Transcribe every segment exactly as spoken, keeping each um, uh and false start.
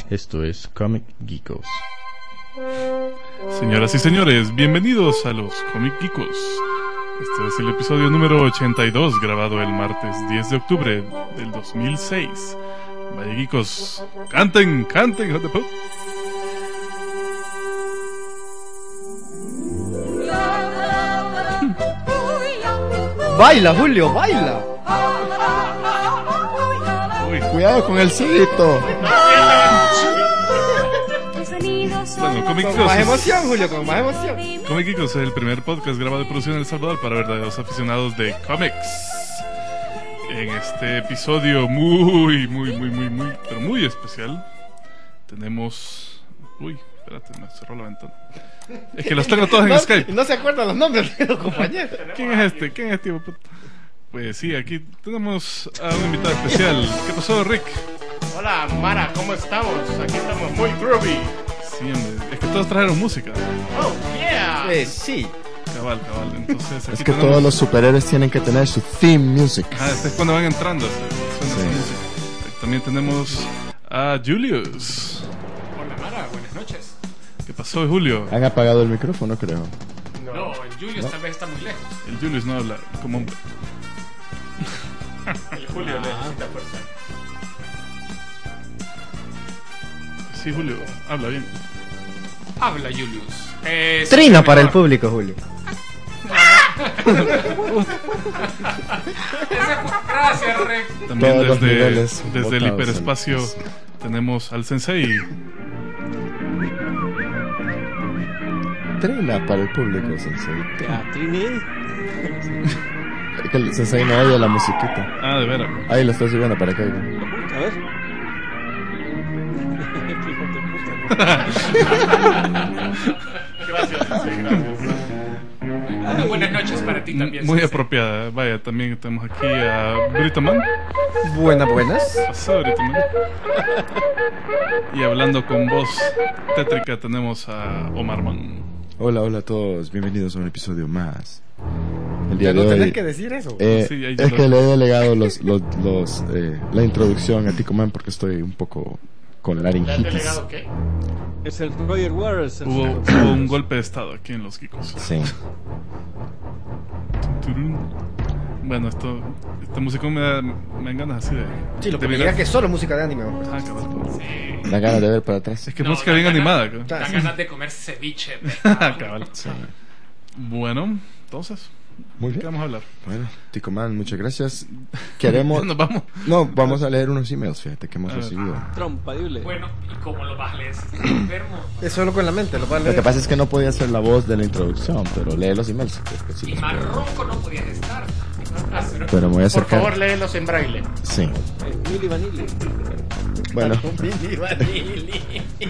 Esto es Comic Geekos. Señoras y señores, bienvenidos a los Comic Geekos. Este es el episodio número ochenta y dos, grabado el martes diez de octubre del dos mil seis. Vaya geekos, canten, canten, hijos de puta. Baila, Julio, baila. Uy, Cuidado con el cito. bueno, Comic Con Geekos más es- emoción, Julio, con más emoción. Comic Geekos es el primer podcast grabado y producido en El Salvador para verdaderos aficionados de cómics. En este episodio muy, muy, muy, muy, muy, pero muy especial, tenemos... Uy, espérate, me cerró la ventana. Es que los tengo todos en No, Skype. no se acuerdan los nombres de los compañeros. ¿Quién es este? ¿Quién es este? hijo de puta? Pues sí, aquí tenemos a un invitado especial. ¿Qué pasó, Rick? Hola Mara, ¿cómo estamos? Aquí estamos muy groovy. Sí, hombre, es que todos trajeron música. Oh, yeah. Eh, sí. Cabal, cabal. Entonces, aquí Es que tenemos- todos los superhéroes tienen que tener su theme music. Ah, este es cuando van entrando. Suena Sí. esa música. También tenemos a Julius. Hola Mara, buenas noches. ¿Qué pasó, Julio? Han apagado el micrófono, creo. No, el Julius tal vez está muy lejos. El Julius no habla como hombre. El Julio necesita fuerza. Sí, Julio, habla bien. Habla Julius. Eh, Trino sí, para el mejor. público, Julio. Gracias, Rick. También Todos los desde, niveles desde el botados hiperespacio en- tenemos al Sensei. Trina para el público, Sensei. Ah, Trini. Es que el Sensei no oye la musiquita. Ah, de veras. Ahí lo estoy subiendo para que oigan. A ver. Qué hijo de puta. Gracias, sí, gracias. Muy buenas noches para ti también. Muy Sensei. apropiada. Vaya, también tenemos aquí a Britoman. Buenas, buenas. Pasó, Britoman. Y hablando con voz tétrica tenemos a Omar Man. Hola, hola a todos. Bienvenidos a un episodio más. El día Ya no de tenés hoy... que decir eso. eh, Sí, ahí ya es lo- que le he delegado los, los, los, eh, la introducción a Tico Man porque estoy un poco con ¿Le has laringitis. delegado qué? Es el Roger Waters. el- Hubo, hubo un golpe de estado aquí en los Geekos. Sí. Turun. Bueno, esto, esta música me da, me dan ganas así de... Sí, lo de que me mirar. diga que es solo música de anime. hombre. Ah, cabal, cabal. Sí. Da ganas de ver para atrás. Es que es No, música da bien ganas- animada. cabal. Dan ganas de comer ceviche. Ah, cabal. Sí. Bueno, entonces, Muy ¿qué bien. vamos a hablar? Bueno, Tico Man, muchas gracias. Queremos... Nos vamos. No, vamos a leer unos emails, fíjate, que hemos A ver. recibido. Trompa, dible. Bueno, ¿y cómo lo vas a leer si estás enfermo? Es solo con la mente, lo vas a Lo que leer. pasa es que no podía hacer la voz de la introducción, pero lee los emails. que- que sí Y los más puedo. ronco no podías estar. Ah, pero- Pero me voy a Por acercar. favor, léelos en braille. Sí. Eh, Mili Vanilli. Bueno, Mini Vanilli.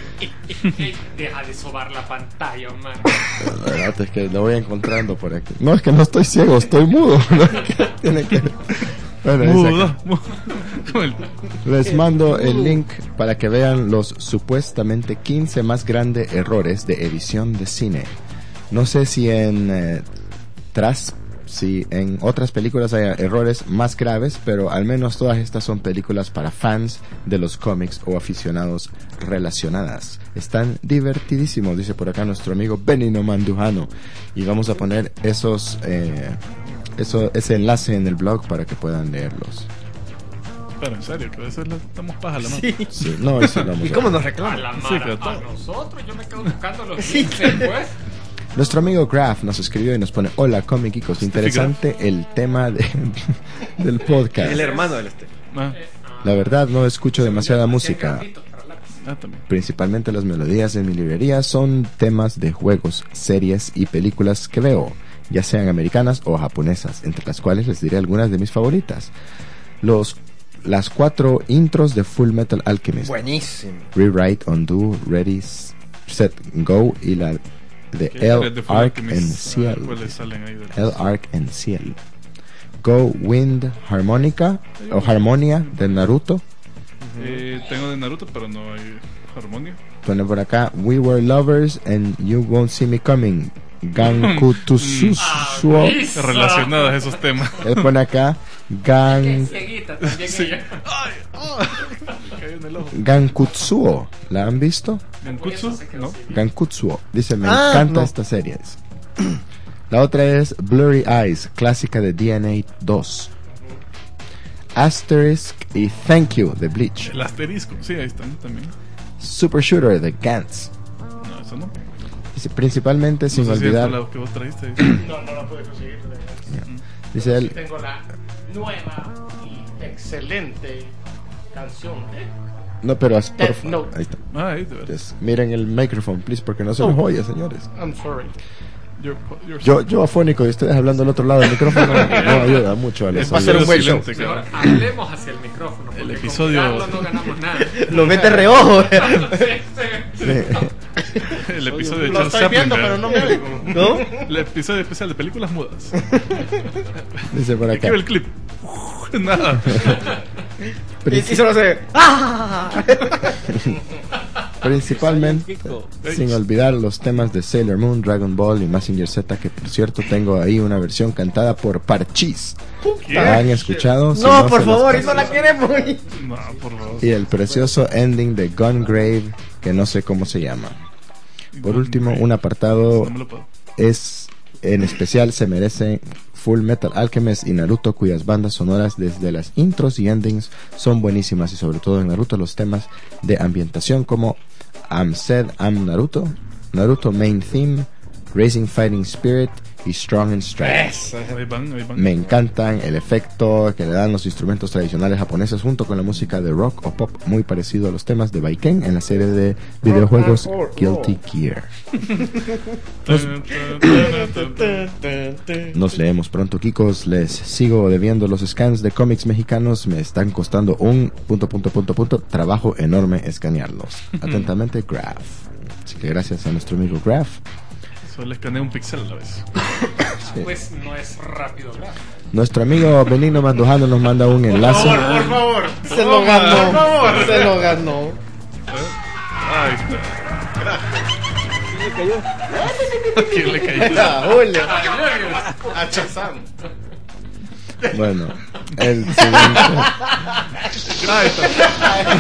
Ey, deja de sobar la pantalla, man. la verdad es que lo voy encontrando por aquí. No, es que no estoy ciego, estoy mudo. ¿No? Que tiene que... Bueno, dice Mudo, acá. mudo. Como el- Les mando el link para que vean los supuestamente quince más grandes errores de edición de cine. No sé si en eh, tras si en otras películas hay errores más graves, pero al menos todas estas son películas para fans de los cómics o aficionados relacionadas. Están divertidísimos, dice por acá nuestro amigo Benino Mandujano, y vamos a poner esos eh, eso ese enlace en el blog para que puedan leerlos. Pero en serio, que a veces le damos paja a la mano. Sí. Sí, no, eso lo vamos ¿Y a- cómo nos A reclaman? la Sí, mara, claro. a nosotros, yo me quedo buscando los links después. Nuestro amigo Graf nos escribió y nos pone: hola, Comic Geekos, interesante el tema de, del podcast. El hermano del este. Ah, La verdad no escucho demasiada música, ah, también. principalmente las melodías en mi librería son temas de juegos, series y películas que veo, ya sean americanas o japonesas, entre las cuales les diré algunas de mis favoritas. Los las cuatro intros de Full Metal Alchemist, Buenísimo. Rewrite, Undo, Ready, Set, Go y la de ¿Qué El eres de Full Arc Alchemist? en Ah, Ciel. ¿Cuáles salen ahí? de- El Arc en Ciel. Go Wind Harmonica o Harmonia de Naruto. Eh, tengo de Naruto, pero no hay armonía. Pone por acá: We were lovers and you won't see me coming. Ganku Tsusuo. Avisa. Relacionadas a esos temas. Él pone acá: Gan, Cieguita también Sí. ella. Ay, oh, me cayó en el ojo. Gankutsuo. ¿La han visto? ¿Gankutsu? ¿No? Gankutsuo. Dice, me Ah, encanta no. esta serie. dice. La otra es Blurry Eyes, clásica de D N A dos. Asterisk y Thank You de Bleach. El asterisco. Sí, ahí están también. Super Shooter de Gantz. No, eso no. Dice, principalmente sin no sé si es olvidar. la que vos trajiste. No, no la pude conseguir. Dice él, Tengo la nueva y excelente canción de no, pero es por Death favor. Note. Ahí está. Ah, ahí, de verdad. Entonces, miren el micrófono, please, porque no se Oh. los oye, señores. I'm sorry. You're- you're- Yo, yo afónico y ustedes hablando al otro lado del micrófono no ayuda mucho a los Va a ser un buen show. Silente, Mejor cabrón. hablemos hacia el micrófono. Porque El con episodio- mirarlo no ganamos nada. Lo ves de reojo. Sí, sí. Sí. El episodio de Lo Charles estoy Chaplin. viendo, pero cabrón. no me oigo. ¿No? El episodio especial de películas mudas. Dice por Aquí acá. ve el clip. Nada. Y, y solo se ve. ¡Ah! Principalmente, Kiko. sin olvidar los temas de Sailor Moon, Dragon Ball y Mazinger Z, que por cierto tengo ahí una versión cantada por Parchís. ¿La han escuchado? Si No, se por las favor, y paso. no la queremos. No, por favor. Y el precioso ending de Gungrave, que no sé cómo se llama. Por último, un apartado No me lo puedo. es en especial se merece Full Metal Alchemist y Naruto, cuyas bandas sonoras desde las intros y endings son buenísimas, y sobre todo en Naruto los temas de ambientación como I'm Said I'm Naruto, Naruto Main Theme, Raising Fighting Spirit y Strong and Strike. Ahí van, ahí van. Me encantan el efecto que le dan los instrumentos tradicionales japoneses junto con la música de rock o pop muy parecido a los temas de Baiken en la serie de videojuegos Guilty Gear. Tan, tan, tan, tan, tan. Nos leemos pronto, Kikos. Les sigo debiendo los scans de cómics mexicanos. Me están costando un punto, punto, punto, punto. Trabajo enorme escanearlos. Atentamente, Graph. Así que gracias a nuestro amigo Graph. Solo escanea un pixel a la vez. Sí. Pues no es rápido, claro. Nuestro amigo Benigno Mandujano nos manda un enlace. Por favor, por favor. Se lo ganó. Por favor. Se lo ganó. Ahí está. ¿Quién le cayó? ¿A quién le cayó? Ah, Julio. A Shazam. Bueno, el siguiente. Ahí está.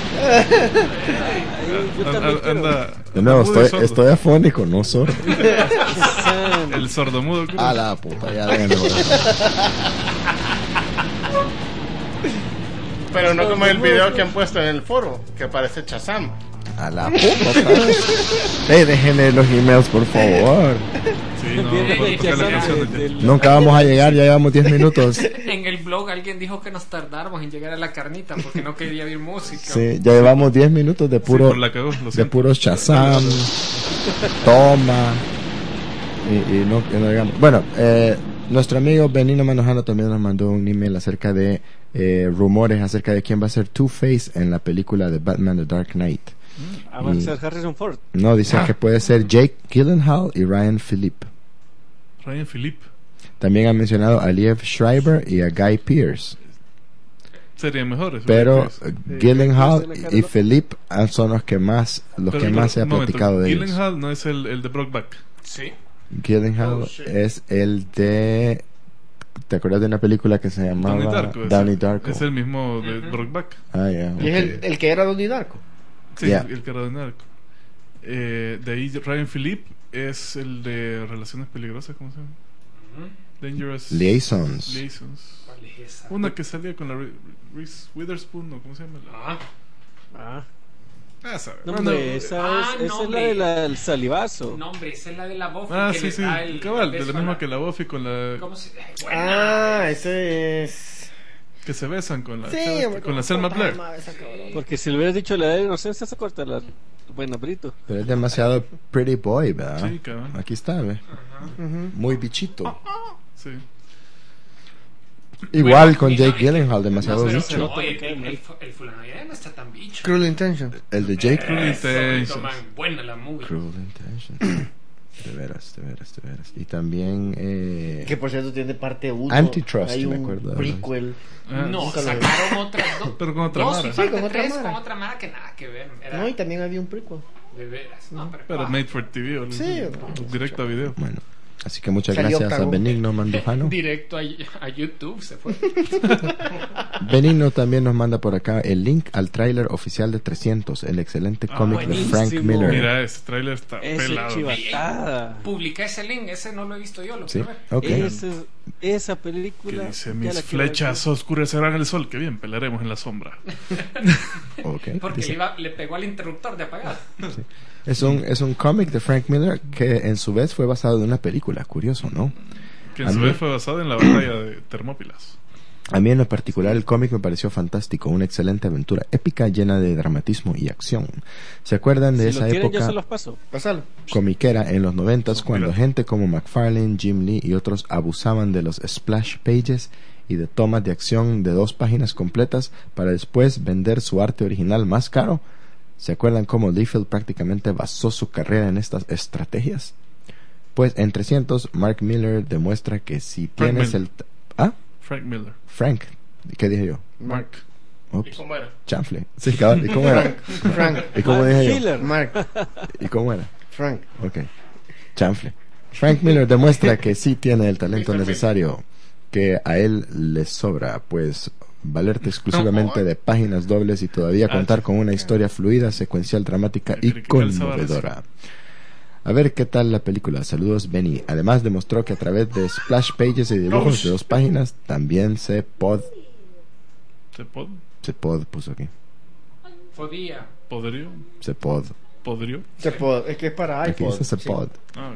Yo Anda- también quiero. anda- De nuevo, mudo y estoy, sordo. estoy afónico, no sordo. El sordomudo. creo. A la puta, ya déjenme joder. Pero no como el video que han puesto en el foro, que aparece Shazam. A la puta, ¿sabes? Hey, déjenme los emails, por favor. Sí, no, Viene puedo tocar la Shazam canción de- de- del- Nunca vamos a llegar, ya llevamos diez minutos. En el blog alguien dijo que nos tardáramos en llegar a la carnita porque no quería oír música. Sí, ya llevamos diez minutos de Sí, puro, por la cagó, lo de siento. puro Shazam, toma. Y, y no, y no llegamos. Bueno, eh, nuestro amigo Benino Manojano también nos mandó un email acerca de eh, rumores acerca de quién va a ser Two-Face en la película de Batman The Dark Knight. Ah, va a ser Harrison Ford. No, dicen que puede ser Jake Gyllenhaal y Ryan Philippe. Ryan Philippe. También han mencionado a Liev Schreiber y a Guy Pearce. Serían mejores. Pero ¿verdad? eh, Gyllenhaal Pearce en la cara, y ¿no? Philippe ah, son los que más los Pero, que más se ha un momento, platicado de ellos. Gyllenhaal no es el, el de Brokeback. Sí. Gyllenhaal Oh, shit. es el de... ¿Te acuerdas de una película que se llamaba Donnie Darko. es Donnie el- Darko? Es el mismo de Brokeback. Ah, ya. Y es el, ok. el que era Donnie Darko. Sí, Yeah. el cara de narco. Eh, de ahí Ryan Philippe es el de Relaciones Peligrosas, ¿cómo se llama? Dangerous Liaisons. Liaisons. ¿Cuál es esa? Una que salía con la Re- Reese Witherspoon, ¿no? ¿Cómo se llama? Ah, Ah, Ah, sabe. no, Bueno, hombre, esa, ah, es, esa no, es la hombre. de la- del salivazo. no, hombre, esa es la de la Buffy. ah, que sí, le sí. da el- Cabal, el de beso la a misma que la Buffy con la... ¿Cómo se ay, buena. Ah, ese es. Que se besan con la... Sí, chava esta, hombre, con la ¿cómo Selma puta Blair. madre esa cabrón? Porque si le hubieras dicho la edad de inocencia, se corta la buena Brito. Pero es demasiado pretty boy, ¿verdad? Sí, cabrón. Aquí está, ¿ve? Muy bichito. Sí. Igual Bueno, con y Jake no, Gyllenhaal, demasiado No, pero bicho. no, el, el, el, el fulano ya no está tan bicho. Cruel Intention. El de Jake Cruel Eso, Intentions. toman buena la movie. Cruel Intentions. De veras, de veras, de veras. Y también eh, Que por cierto tiene parte uno. Antitrust, Hay me un acuerdo. prequel. Ah, No, nunca lo sacaron otras dos. Pero con otra dos mara. y Sí, parte con otra tres mara. con otra mara que nada que ver. Era No, y también había un prequel. de veras. No, pero, Pero ah, made for T V. o Sí, directo a video. bueno. Así que muchas Salió gracias a octavo. Benigno Mandujano. Directo a, a YouTube se fue. Benigno también nos manda por acá el link al tráiler oficial de trescientos, el excelente Ah, cómic de buenísimo. Frank Miller. Mira, ese trailer está Ese pelado. chivatada. Publiqué ese link, ese no lo he visto yo, lo Sí, quiero ver. ok. Ese es- esa Que película. dice, ya mis la quiero ver. flechas oscurecerán el sol. Que bien, pelearemos en la sombra. Ok, Porque dice- le, iba- le pegó al interruptor de apagar. Es un, es un cómic de Frank Miller que en su vez fue basado en una película, curioso, ¿no? Que en A su mí- vez fue basado en la batalla de Termópilas. A mí en lo particular el cómic me pareció fantástico, una excelente aventura épica llena de dramatismo y acción. ¿Se acuerdan de Si esa lo quieren, yo época se los paso. Pásalo. comiquera en los noventas cuando Mira. gente como McFarlane, Jim Lee y otros abusaban de los splash pages y de tomas de acción de dos páginas completas para después vender su arte original más caro? ¿Se acuerdan cómo Liefeld prácticamente basó su carrera en estas estrategias? Pues en trescientos, Mark Miller demuestra que si Frank tienes Miller. el... t- ¿Ah? Frank Miller. Frank. ¿Qué dije yo? Mark. ¿Y Ups. cómo era? Chanfle. Sí, cabal. ¿Y cómo era? Frank. ¿Y cómo dije yo? Miller. Mark. ¿Y cómo era? Frank. Ok. Chanfle. Frank Miller demuestra que sí tiene el talento necesario, que a él le sobra, pues valerte exclusivamente de páginas dobles y todavía contar con una historia fluida, secuencial, dramática y Pero que calza conmovedora. A ver qué tal la película. Saludos, Benny. Además demostró que a través de splash pages y dibujos de dos páginas también se pod... ¿Se pod? Se pod puso aquí. Podía. ¿Podría? Se pod. ¿Podría? Se pod- es que es para Aquí iPhone. dice se Sí. pod. Ah,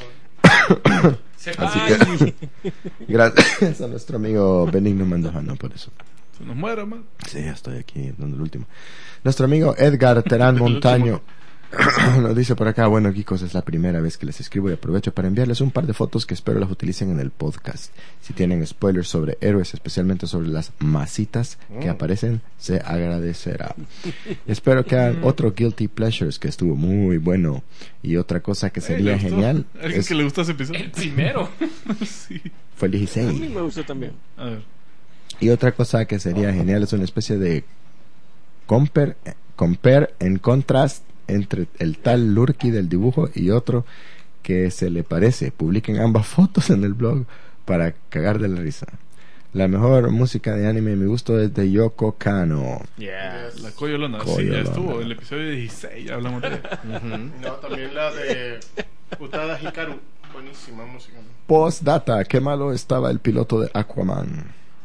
ok. Se Así Ay, que gracias a nuestro amigo Benigno Mandojano por eso. Se nos muere, man. Sí, ya estoy aquí dando el último. Nuestro amigo Edgar Terán El Montaño nos dice por acá, bueno, Geekos, es la primera vez que les escribo y aprovecho para enviarles un par de fotos que espero las utilicen en el podcast. Si tienen spoilers sobre héroes, especialmente sobre las masitas que aparecen, se agradecerá. Espero que hagan otro Guilty Pleasures que estuvo muy bueno. Y otra cosa que sería Ey, ¿le gustó? genial ¿Alguien es- que le gustó ese episodio? el primero. Sí. fue el A mí dieciséis. me gusta también. A ver. Y otra cosa que sería genial es una especie de compare, compare en contrast entre el tal Lurky del dibujo y otro que se le parece. Publiquen ambas fotos en el blog para cagar de la risa. La mejor música de anime, mi gusto, es de Yoko Kano. Yes. La Coyolona. Sí, Coyolona. ya estuvo. El episodio dieciséis ya hablamos de ella. No, también la de Utada Hikaru. Buenísima música. Postdata, qué malo estaba el piloto de Aquaman.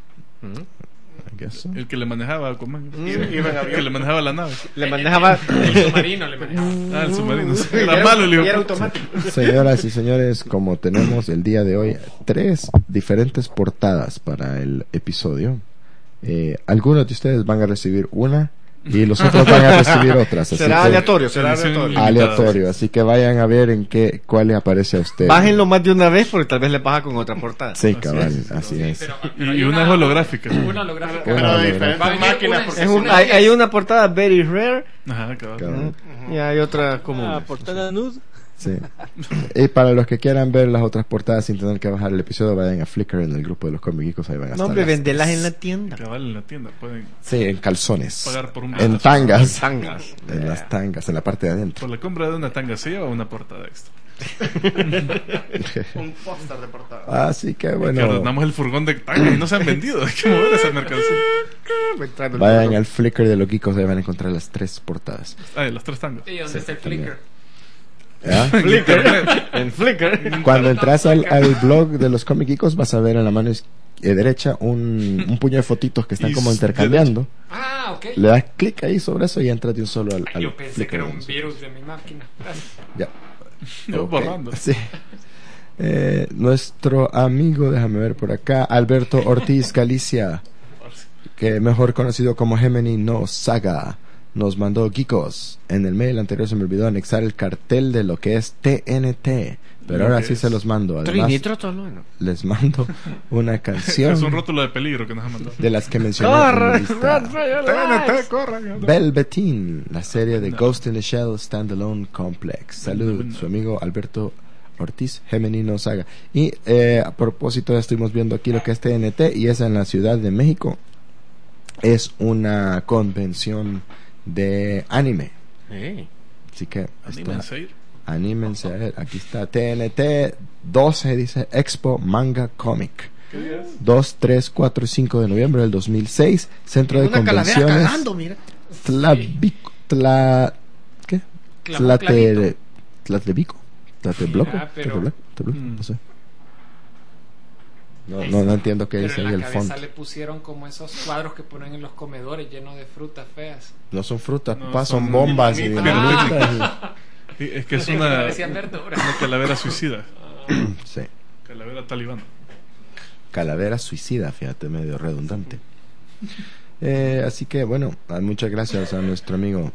I guess so. El que le manejaba a Aquaman. Iba iba en El que le avión. manejaba la nave. Le manejaba. El submarino le manejaba. Ah, el submarino. sí, Y Era malo el y hijo era de puta. automático. Señoras y señores, como tenemos el día de hoy tres diferentes portadas para el episodio, eh, algunos de ustedes van a recibir una y los otros van a recibir otras. Así Será que- aleatorio, será Edición aleatorio. limitada. aleatorio. Así que vayan a ver en qué cuál le aparece a usted. Bájenlo más de una vez porque tal vez le pasa con otra portada. Sí, cabal, es. así Sí, es. pero- Y, pero hay y una es holográfica. Una holográfica. Pero Una de de diferentes Va a venir máquinas. una- porque Es un, Una hay, vez. hay una portada very rare Ajá, cabal. Cabal, y hay otra como. Ah, portada nude. sí. Y para los que quieran ver las otras portadas sin tener que bajar el episodio, vayan a Flickr en el grupo de los Comic Geekos, ahí van a No, estar. hombre, las- vendelas en la tienda. Cabal en la tienda. Pueden Sí, en calzones. pagar por un En batazo. tangas. Tangas. En las tangas, en la parte de adentro. Por la compra de una tanga se lleva una portada extra. Un póster de portada. Así que Que bueno, ordenamos el furgón de tanga y no se han vendido. Hay que mover esa mercancía. vayan al Flickr de los Geekos, ahí van a encontrar las tres portadas. Ah, los tres tangos. ¿Y dónde está el Flickr? ¿Ya? Flickr. En Flickr. Cuando entras al, al blog de los Comic Geekos vas a ver en la mano iz- eh, derecha un, un puño de fotitos que están Y como s- intercambiando. Ah, ok. Le das clic ahí sobre eso y entras de un solo al, al Yo pensé Flickr que era de un nosotros. virus de mi máquina. Gracias. Ya. No, Ok, borrando. Sí. Eh, nuestro amigo, déjame ver por acá, Alberto Ortiz Galicia, que mejor conocido como Gemini no Saga, nos mandó Geekos. En el mail anterior se me olvidó anexar el cartel de lo que es T N T, pero Lo ahora que sí es. se los mando. Además, Trinitrótolo. les mando una canción Es un rótulo de peligro que nos han mandado. de las que mencioné en Corre, mi lista. T N T, corran. Velveteen, la serie de No. Ghost in the Shell Standalone Complex. Salud, No. su amigo Alberto Ortiz, Gemini no Saga. Y eh, a propósito, ya estuvimos viendo aquí lo que es T N T y es en la Ciudad de México. Es una convención de anime. Así que Anime está, Seir. Anímense a ver, aquí está T N T doce, dice Expo Manga Comic. ¿Qué día es? dos, tres, cuatro y cinco de noviembre del dos mil seis, Centro de Una calavera Convenciones cagando, mira. Tlavico, Tla, ¿qué? Clavó Tlate, clavito. Tlatlevico, Tlatebloco, Mira, pero- Tlateblac, Tlateblac, Mm. no sé. No, no, no entiendo qué Pero dice en ahí la el cabeza font. le pusieron como esos cuadros que ponen en los comedores llenos de frutas feas. No son frutas, No, pa, son son bombas y dinamitas. dinamitas. Sí, es que es Que una, parecían verduras. una calavera suicida. Sí. Calavera talibana. Calavera suicida, fíjate, medio redundante. Eh, así que bueno, ah, muchas gracias a nuestro amigo.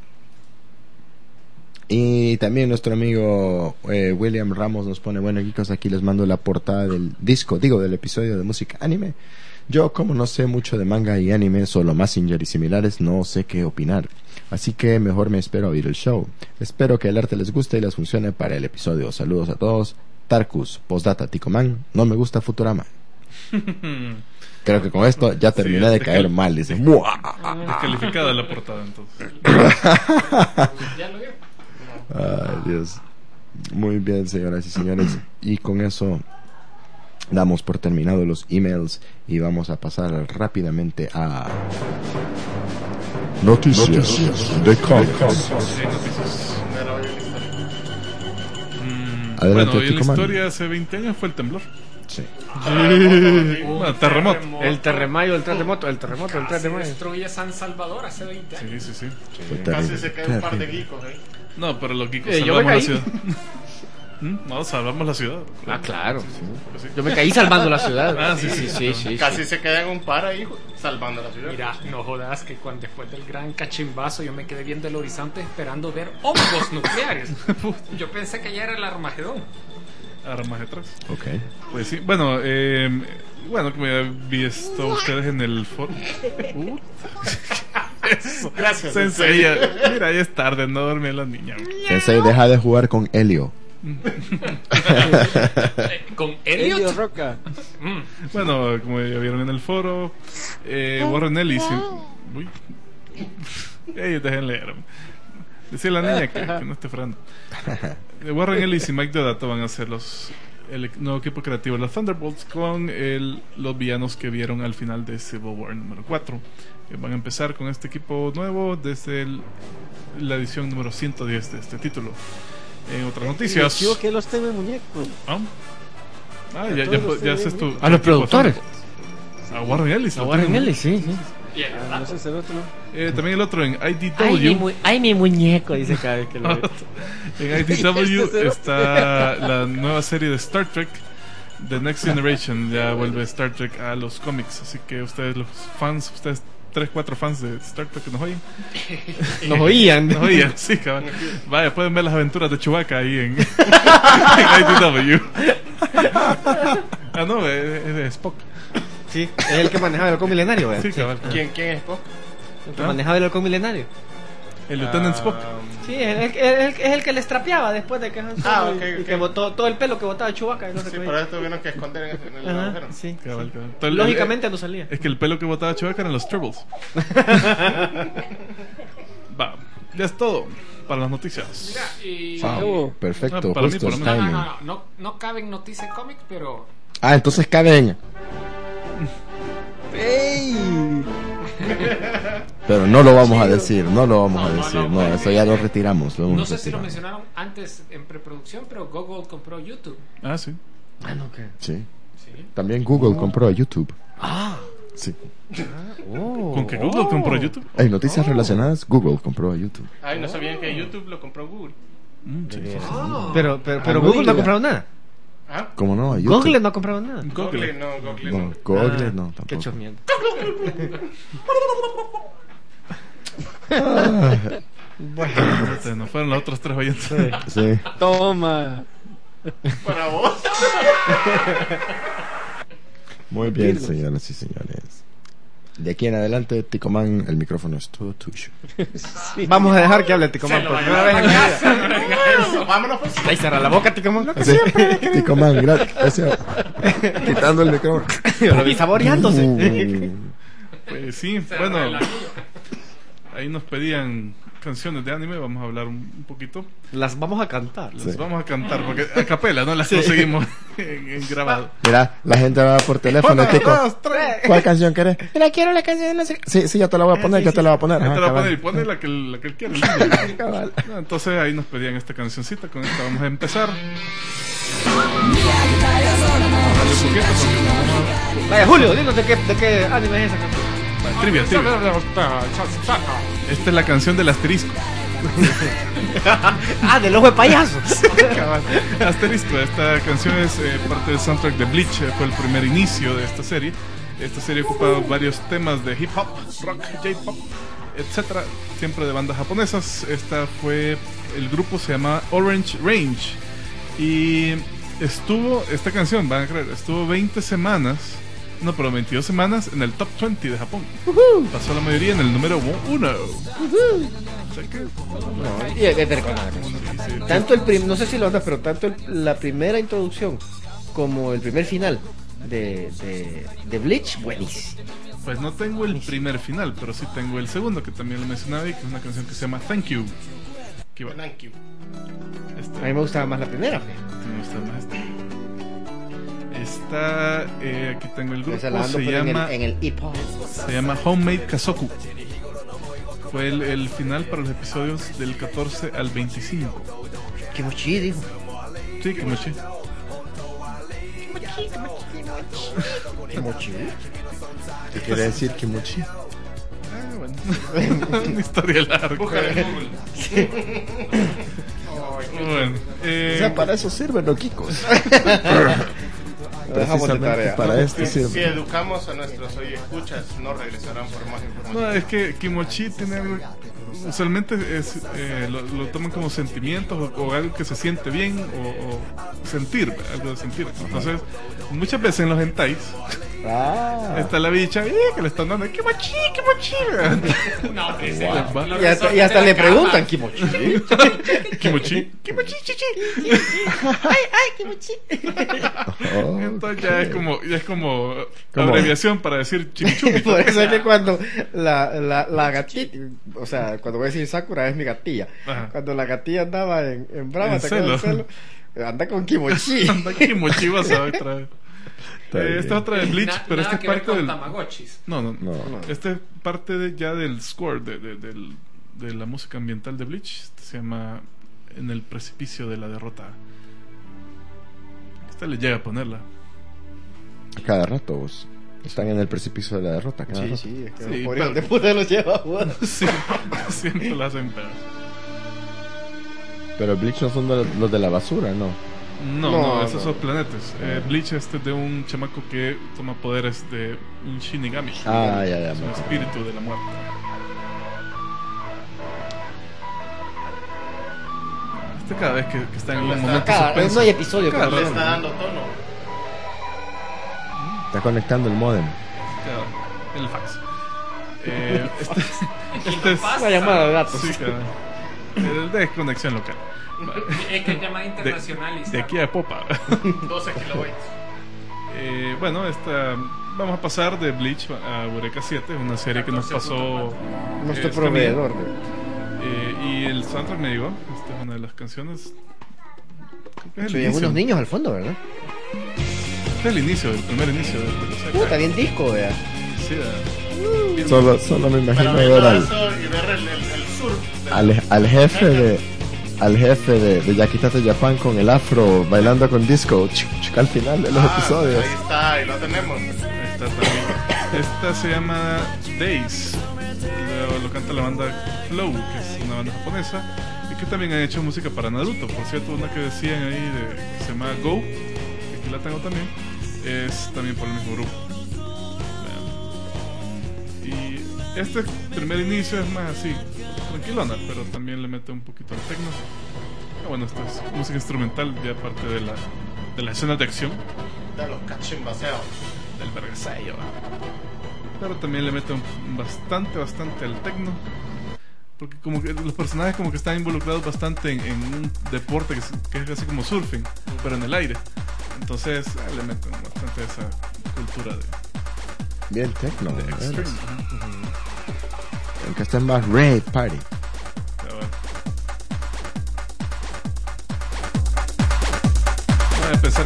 Y también nuestro amigo eh, William Ramos nos pone, bueno, chicos, aquí les mando la portada del disco, digo, del episodio de música anime. Yo, como no sé mucho de manga y anime, solo Mazinger y similares, no sé qué opinar. Así que mejor me espero a oír el show. Espero que el arte les guste y les funcione para el episodio. Saludos a todos. Tarkus, postdata, Ticoman, no me gusta Futurama. Creo que con esto ya terminé Sí, de descal- caer mal, dice. ¡Mua! Descalificada la portada, entonces. Ya lo vio. Ay, Dios. Muy bien, señoras y señores. Y con eso damos por terminado los emails y vamos a pasar rápidamente a noticias de cómics. Sí, noticias. Mm, Adelante, bueno, hoy en la Ticoman. historia hace veinte años fue el temblor. Sí. Bueno, terremoto. El terremoto, el terremoto, el terremoto, el Casi terremoto. destruye San Salvador hace veinte años. Sí, sí, sí. Fue Casi terrible, se cae un par de terrible. geekos ahí. No, pero los geekos Eh, yo salvamos me la caí. ciudad. ¿Mm? No, salvamos la ciudad. Ah, claro. Pues sí. Yo me caí salvando la ciudad. Ah, sí, sí, sí, sí. Casi se quedan un par ahí salvando la ciudad. Mira, no jodas que cuando después del gran cachimbazo yo me quedé viendo el horizonte esperando ver hongos nucleares. Yo pensé que ya era el Armagedón. Armas detrás. Ok. Pues sí, bueno, eh, bueno, como ya visto ustedes en el foro. Uh. Eso. Gracias. Sensei, ya- mira, ya es tarde, no duerme la niña. Sensei, deja de jugar con Helio. Eh, Con Elio Elliot. Roca. Mm. Bueno, como ya vieron en el foro, eh, Warren Ellis. y- Uy. Ey, dejen leer. Decía la niña que, que no esté frando. Warren Ellis y Mike Deodato van a ser los el nuevo equipo creativo de los Thunderbolts con el, los villanos que vieron al final de Civil War número cuatro. Eh, van a empezar con este equipo nuevo desde el- la edición número ciento diez de este título. En otras noticias. Chivo que los teme muñecos. Ah, Ah, A ya, ya, todos los ya haces tu. A los tu productores. Thunderbolts. A Warren Ellis. A lo Warren tienen. Ellis, sí, sí. Y el Ah, no sé, ese otro. Eh, también el otro en I D Ay mi, W. mu- ay, mi muñeco, dice cada vez que lo ve. En I D W está la nueva serie de Star Trek, The Next Generation. Ya vuelve Star Trek a los cómics. Así que ustedes, los fans, ustedes tres, cuatro fans de Star Trek que nos oyen, Nos oían. nos oían, sí, cabrón. Vaya, pueden ver las aventuras de Chewbacca ahí en, en I D W. Ah, no, es, es de Spock. Sí, es el que manejaba el halcón milenario, ¿verdad? Sí, cabal. ¿Quién, quién es Spock? El que ¿Ah? manejaba el halcón milenario. El Lieutenant Spock. Sí, es el, es el- es el que le estrapeaba después de que Han Solo Ah, y- ok, y ok. que botó todo el pelo que botaba Chewbacca y no Sí, recogía. por eso tuvieron que esconder en, en el Ajá, agujero. sí, Cabal, sí. cabal. Entonces, Lógicamente eh, no salía. Es que el pelo que botaba Chewbacca eran los Tribbles. Va, ya es todo para las noticias. Mira, y. Wow, acabó. perfecto, Ah, para mí, justo por el lo No, no, timing. no, no, no, no caben noticias cómics, pero. Ah, entonces caben. ¡Ey! Pero no lo vamos a decir, no lo vamos No, a no, decir. no, No, porque- eso ya lo retiramos. Lo No hemos sé si lo retirado. mencionaron antes en preproducción, pero Google compró YouTube. Ah, sí. Ah, no, ¿qué? Sí. Sí. También Google compró a YouTube. Ah, Sí. oh. Con que Google compró YouTube. Hay noticias relacionadas. Google compró a YouTube. Ay, no sabían que YouTube lo compró Google. Mm, sí, sí, sí. Pero, pero, pero Ah, Google no Google. ha comprado nada. ¿Ah? ¿Cómo no? A YouTube. Google no ha comprado nada. Google, Google. no, Google No, no. Google Ah, no, Qué tampoco. chosmiento. Se nos fueron los otros tres oyentes. Sí. Toma. Para vos. Muy bien, Virgos. señoras y señores. De aquí en adelante, Ticoman, el micrófono es todo tuyo. Vamos a dejar que hable Ticomán por primera vez en mi vida. Bueno, vámonos pues. Ahí cerra la boca, Ticomán. Así, Ticoman, gracias. Quitando el micrófono. Yo lo vi saboreándose. Uh, Pues sí, bueno. Ahí nos pedían canciones de anime, vamos a hablar un, un poquito. Las vamos a cantar. Las vamos a cantar, porque a capela, ¿no? Las Sí. conseguimos en, en grabado. Mira, la gente va por teléfono, Uno, Tico. dos, tres. ¿Cuál canción querés? Mira, quiero la canción, no sé. Sí, sí, ya te la voy a poner, yo te la voy a poner. Ahí Ajá, te la voy a cabal. poner y pone la que, la que él quiere. el niño. Cabal. No, entonces ahí nos pedían esta cancioncita, con esta vamos a empezar. Dale un poquito porque vamos Vaya, Julio, dinos de qué, de qué anime es esa canción. a... va, Trivia, trivia. Esta es la canción del asterisco. Ah, del ojo de payaso. Cabal. Asterisco, esta canción es eh, parte del soundtrack de Bleach, eh, fue el primer inicio de esta serie. Esta serie ocupa varios temas de hip hop, rock, J-pop, etcétera, siempre de bandas japonesas. Esta fue, el grupo se llama Orange Range y estuvo, esta canción, van a creer, estuvo veinte semanas, no, pero veintidós semanas en el top veinte de Japón. Uh-huh. Pasó la mayoría en el número uno. Uh-huh. O sea que, No, y es de recordar la canción. sí, sí. Tanto el prim, no sé si lo andas, pero tanto el- la primera introducción como el primer final de, de, de Bleach, buenísimo. Pues no tengo el primer final, pero sí tengo el segundo, que también lo mencionaba, y que es una canción que se llama Thank You. Aquí va. Thank you. Este, A mí me gustaba más la primera. fe. me gusta más este. Esta, eh, aquí tengo el grupo, Esa la ando, se pero en llama, el, en el hip hop. se llama Homemade Kazoku. Fue el, el final para los episodios del catorce al veinticinco. Kimochi, dijo. Sí, Kimochi. Kimochi. ¿Qué quiere decir Kimochi? Ah, bueno. Una historia larga. Bueno, eh, O sea, para eso sirven los Kikos. Lo dejamos de Precisamente tarea. para esto Si, si sirve. educamos a nuestros escuchas, no regresarán por más información. no, es que Kimochi tiene algo. Usualmente es, eh, lo, lo toman como sentimientos o, o algo que se siente bien o, o sentir, algo de sentir. Entonces, muchas veces en los hentais Ah. está la bicha ¡eh! que le están dando Kimochi, Kimochi. No, ese, Wow. lo- lo Y hasta, y resortes hasta de le la caja. preguntan Kimochi. Kimochi, Kimochi, chichi. Oh, Entonces ya es como, ya es como ¿Cómo? abreviación para decir chimichumi. Por eso es que cuando la, la, la gatita, o sea, cuando voy a decir Sakura es mi gatilla. Ajá. Cuando la gatilla andaba en, en Brava, En ¿te acuerdas celo. del celo? Anda con Kimochi. Anda Kimochi vas a ver otra vez. Está Eh, bien. esta es otra de Bleach, Na- pero nada esta es que ver parte con del... Tamagotchis. No, no, No. Esta es parte de, ya del score, de, de, del- de la música ambiental de Bleach. Este se llama En el precipicio de la derrota. Esta le llega a ponerla. Cada rato vos. Están en el precipicio de la derrota. Cada Sí, rato. sí, es que Sí, por pero- hijo de puta los lleva a jugar. Sí, siempre la hacen pedazos. Pero Bleach no son de- los de la basura, ¿no? No, No, no, esos no. son planetas. Eh, Bleach este es de un chamaco que toma poderes de un Shinigami. Ah, ya, ya. Es un me- espíritu de la muerte. Este cada vez que, que está en un Está momento Cada, suspenso, no hay episodio cada que Le rato, está dando tono. Está conectando el modem. cada- el fax. Eh, este, este es una llamada de datos. sí, cada- el de conexión local. Es que es llamada internacional y De, de aquí a Popa. doce kilobytes. Eh, bueno, esta, vamos a pasar de Bleach a Eureka siete, una serie que nos pasó Nuestro eh, proveedor. de- Eh, y el soundtrack me llegó. Esta es una de las canciones. Creo que es el Se oyen inicio. unos niños al fondo, ¿verdad? Este es el inicio, el primer inicio de de la serie. Puta, bien disco, vea. Sí, eh, bien- Solo, solo me imagino Para ver ver todo al, eso y ver el, el, el surf. del- al, al jefe de al jefe de, de Yakitate Japan con el afro bailando con disco ch- ch- al final de los Ah, episodios. Ahí está, ahí lo tenemos. Esta también. Esta se llama Days. Lo, lo canta la banda Flow, que es una banda japonesa. Y que también han hecho música para Naruto. Por cierto, una que decían ahí de, que se llama Go, que aquí la tengo también, es también por el mismo grupo. Vean. Y este primer inicio es más así, tranquilona, pero también le mete un poquito al techno. Ah, bueno, esto es música instrumental, ya parte de la, de la escena de acción De los cachimbaseos. del vergasello. Pero también le mete un- bastante, bastante al techno. Porque como que los personajes como que están involucrados bastante en, en un deporte que es, que es así como surfing, pero en el aire. Entonces eh, le meten bastante esa cultura de, Bien techno. de ¿verdad? extreme. Aunque está más rave party.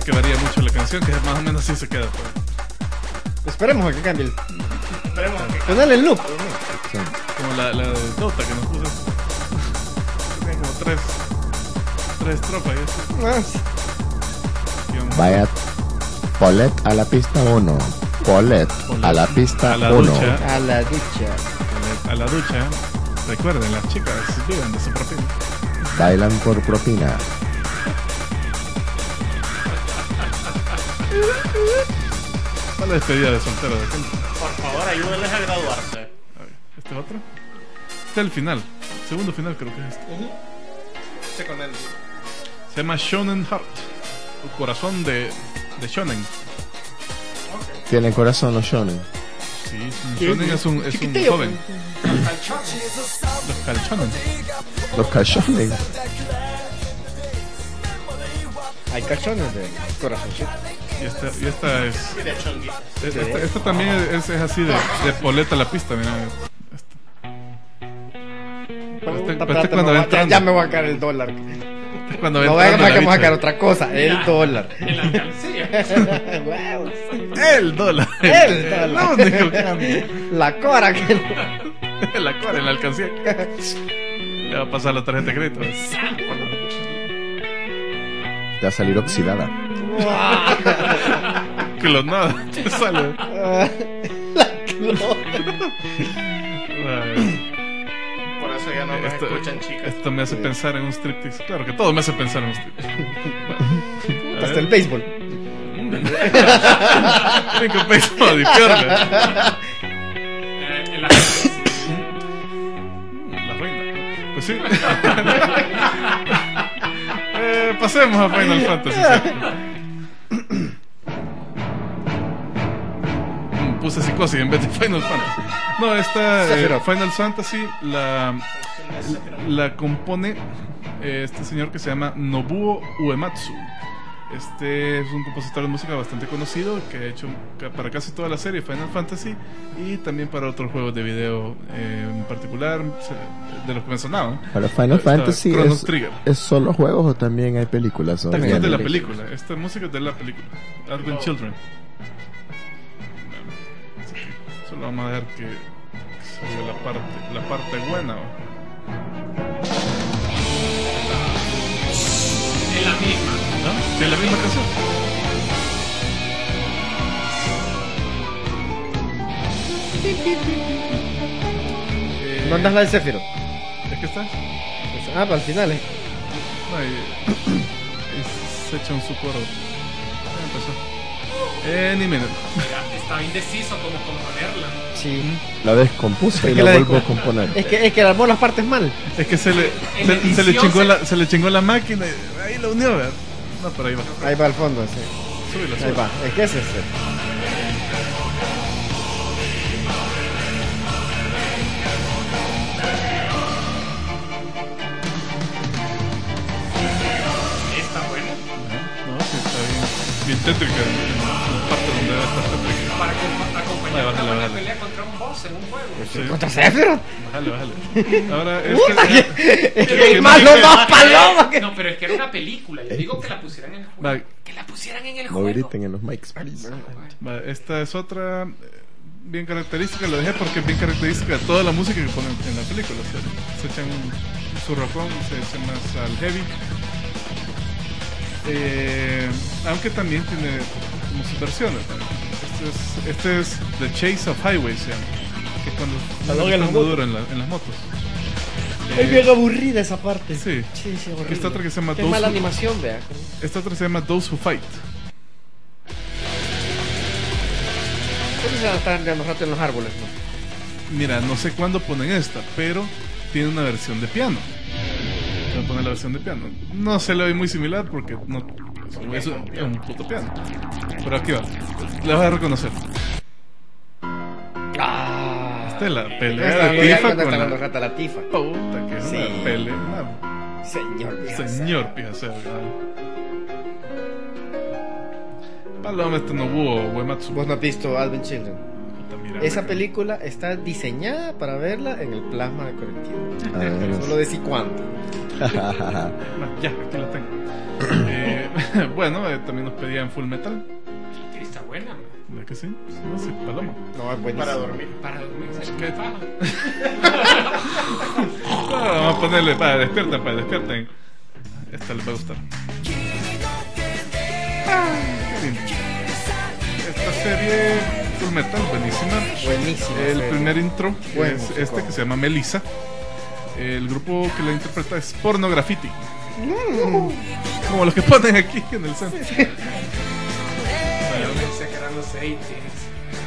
que varía mucho la canción, que más o menos así se queda. Pues. Esperemos a que cambie el... Esperemos que Ponele el loop. Sí. Como la, la de Dota que nos puso. Tiene como tres, tres tropas y eso. Ah, sí. Aquí vamos. Vaya Paulette a la pista uno. Paulette a la pista A la uno. ducha. A la ducha. A la ducha. Recuerden, las chicas viven de su propina. Bailan por propina. Para la despedida de soltero de gente. por favor ayúdenles a graduarse. A ver, ¿este otro? Este es el final. Segundo final creo que es este. Se con el... Se llama Shonen Heart. El corazón de, de Shonen. Tiene corazón los shonen. Sí, un Shonen es un, es un Chiquitillo. joven. Los calchones. Los calzones. Hay cachones de corazoncito. Y esta, y esta es. Y de chongui. Esta, esta- esta también es, es así de, de poleta a la pista, mira. Esta. Pero este- Puta, pero este espérate, cuando me va va- ya, entrando. ya me voy a sacar el dólar. Este cuando va No vaya entrando a que la vamos a sacar bicha. otra cosa. El dólar. En la alcancía. Huevos. El dólar. El dólar. El único cambio. La cora que... La cual en la alcancía. Le va a pasar la tarjeta de crédito. Te va a salir oxidada. Clonada. Te sale. Ay, Por eso ya no me esto, escuchan, chicas. esto me hace pensar en un striptease. Claro que todo me hace pensar en un striptease. Bueno, a Hasta ver. el béisbol. Cinco pesos de piorga. Eh, en la La reina. Pues sí. eh, pasemos a Final Fantasy. ¿Sí? Mm, Puse psicosis en vez de Final Fantasy. No, esta eh, Sephiroth. Final Fantasy la, la compone eh, este señor que se llama Nobuo Uematsu. Este es un compositor de música bastante conocido que ha hecho ca- para casi toda la serie Final Fantasy y también para otros juegos de video eh, en particular se- de los que mencionaban. Para Final Está Fantasy Chrono es, Trigger. ¿es solo juegos o también hay películas? o Esta es de la vienen? película. Esta música es de la película. Advent Children. Así que solo vamos a dejar que que salga la parte, la parte buena. ¿va? Es la misma. ¿No? Sí, es la misma canción. Eh, ¿Dónde es la de Sephiroth? ¿Es que está? Ah, para el final, eh. No, y, y se echa un socorro. Ya empezó. Any minute. Mira, estaba indeciso cómo componerla. Sí. La descompuse y Es que la la vuelvo a descom- componer. Es que, es que armó las partes mal. Es que se le, En se, edición se le chingó se- la, se le chingó la máquina y ahí la unió, ¿verdad? No, pero ahí va. Ahí va al fondo, sí. Súbelo, Ahí súbelo. va. Es que ese es ese. Está buena. No, sí, está bien, bien tétrica. En la parte donde debe estar tétrica. Para acom- acompañar Bájale, una buena bájale. pelea contra un boss en un juego. Sí. ¿Contra Sephiroth? Bájale, bájale. Ahora, este. Es que que no malo dije- más paloma que... No, pero es que era una película. Yo digo que la pusieran en el juego. Va, Que la pusieran en el No juego. griten en los mics. va, esta es otra eh, bien característica. Lo dejé porque es bien característica de toda la música que ponen en la película. O sea, se echan un, un surrocón, se echan más al heavy. Eh, aunque también tiene como sus versiones. Este es, este es The Chase of Highways, se llama, que es cuando Cuando cuando en las está motos. duro en, la- en las motos. Es Eh, bien aburrida esa parte. sí. Sí, sí, Aquí está otra que se llama Qué Those mala Who- animación, vea. Esta otra se llama Those Who Fight. ¿Cómo se van a estar andando rato en los árboles? No? Mira, no sé cuándo ponen esta, pero tiene una versión de piano. Voy a poner la versión de piano. No se le ve muy similar porque no es un, es un puto piano. Pero aquí va. La vas a reconocer. Ah. Esta es la Está pelea de dando- ya Tifa cuando con está dando la rata la tifa. puta que es Sí. una pelea. Una Señor, vieja. señor pijaseo. Paloma, este no hubo Uematsu. Vos no has visto Advent Children. Puta, mira, Esa mira. película está diseñada para verla en el plasma de colectivo. A ver. Solo decir cuánto. Ah, ya, aquí la tengo. Eh, Bueno, eh, también nos pedían Full Metal. Que está buena, man. ¿Verdad que sí? No sé, Paloma. No, es buenísimo. Para dormir. Para dormir. ¿Qué? No, vamos a ponerle, para, despierten, para, despierten. Esta les va a gustar. Ah, qué lindo. Esta serie Full Metal, buenísima. Buenísimo. El serie. primer intro Buen es músico. este que se llama Melissa. El grupo que la interpreta es Porno Graffiti. Mm. Como los que ponen aquí en el centro. Yo pensé que eran los eighties.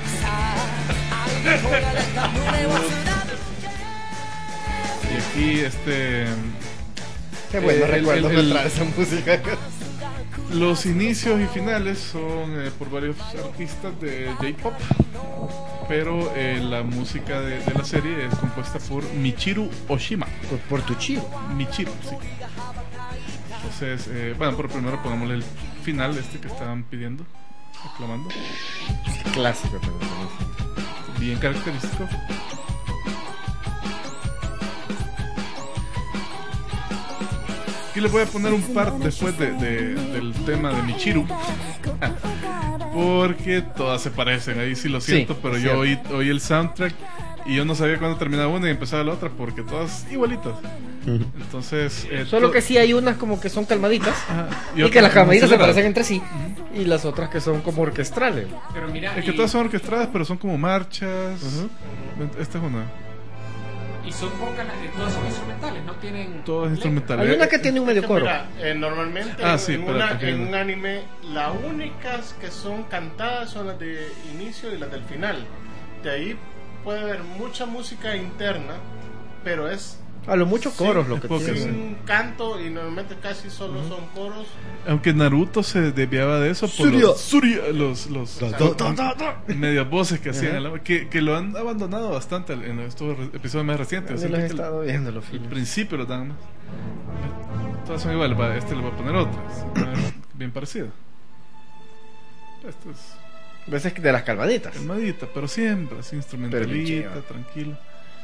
Y aquí este Qué bueno, el- recuerdo el- el- entrar esa música. los inicios y finales son eh, por varios artistas de J-pop, pero eh, la música de, de la serie es compuesta por Michiru Oshima. Por, por tu chivo. Michiru, sí. Entonces, eh, bueno, por primero pongámosle el final este que estaban pidiendo, aclamando. Clásico, pero buenísimo. Bien característico. Aquí les voy a poner un par después de, de- del tema de Michiru. Porque todas se parecen, ahí sí lo siento, Sí, pero es yo cierto. oí, oí el soundtrack y yo no sabía cuándo terminaba una y empezaba la otra porque todas igualitas. Entonces, eh, Solo to- que sí hay unas como que son calmaditas. Ajá, Y, otras que las como calmaditas se aceleradas. parecen entre sí. Y las otras que son como orquestrales. Pero mira, Es que y, todas son orquestadas, pero son como marchas. Ujú. Esta es una. y son pocas, las- todas son instrumentales, no tienen. Todo es letra. instrumental. Hay Eh, una que tiene un medio coro. Mira, eh, normalmente Ah, en, sí, en pero una- también- en un anime las únicas que son cantadas son las de inicio y las del final. De ahí puede haber mucha música interna, pero es A lo mucho coros Sí, lo es que poco, tiene. sí. un canto y normalmente casi solo son coros. Aunque Naruto se desviaba de eso por Surya. los, Surya, los, los Da, da, da, da, da. medias voces que hacían, Ajá. en la- que, que lo han abandonado bastante en estos re- episodios más recientes. Yo Siento los he que el- estado viendo los Al filmes. principio lo dan más. Todas son iguales, va, este le voy a poner otras. eh, Bien parecido. Esto es Veces de las calmaditas. calmadita, pero siempre así instrumentalita, chiva. tranquilo.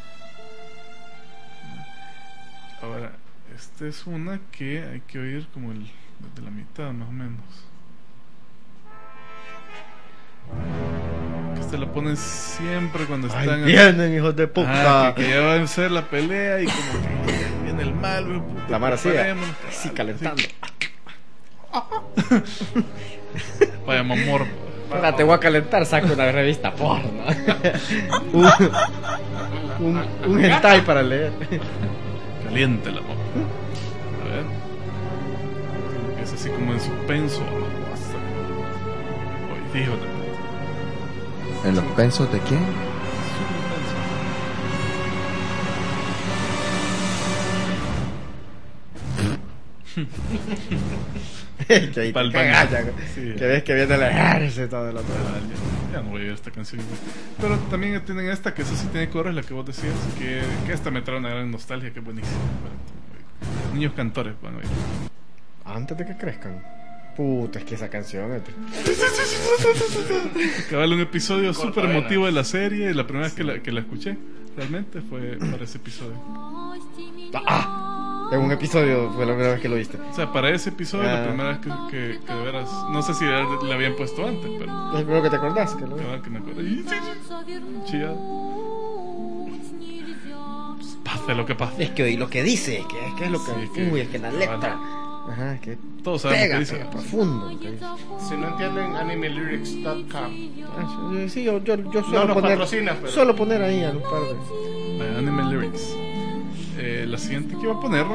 Ahora, esta es una que hay que oír como el, desde la mitad más o menos. Que esta la ponen siempre cuando Ahí están vienen, hijos de puta. Ah, que, que ya va a ser la pelea y como que viene el mal, güey, puta, La mara así, preparémonos, así cabal, calentando. Vaya mamor. Ahora te voy a calentar, saco una revista porno. un, un, un hentai para leer. Caliente la mamor. A ver. Es así como en suspenso. Oye, hijo de puta. ¿En los pensos de quién? que ahí te Pa'l cagas, baño. ya, Sí. que ves que viene el ejército del otro lado. Ah, ya, ya no voy a ver esta canción. Pero también tienen esta que esa sí tiene coro, es la que vos decías. Que, que esta me trae una gran nostalgia, que es buenísima. Niños cantores, bueno, oír. Antes de que crezcan. Puta, es que esa canción. eh, Cabal, un episodio súper Cortavenas. emotivo de la serie. La primera vez que la, que la escuché realmente fue para ese episodio. Ah, en un episodio fue la primera vez que lo viste. O sea, para ese episodio, Ah. la primera vez que, que, que de veras. No sé si la, la habían puesto antes, pero. Es el primero que te acordás. Que lo Cabal, que me acuerdo. Y sí, sí, chillado. Pase lo que pase. Es que oí lo que dice, que es que es lo que. Sí, que- uy, es que la letra. Ajá, que Todos sabemos pega, lo que dice. pega profundo. Lo que dice. Si no entienden, anime lyrics punto com. Ah, sí, sí, yo, yo, yo suelo nos poner. patrocina, pero- Suelo poner ahí a un par de. Vaya, Anime Lyrics. Eh, la siguiente que iba a poner.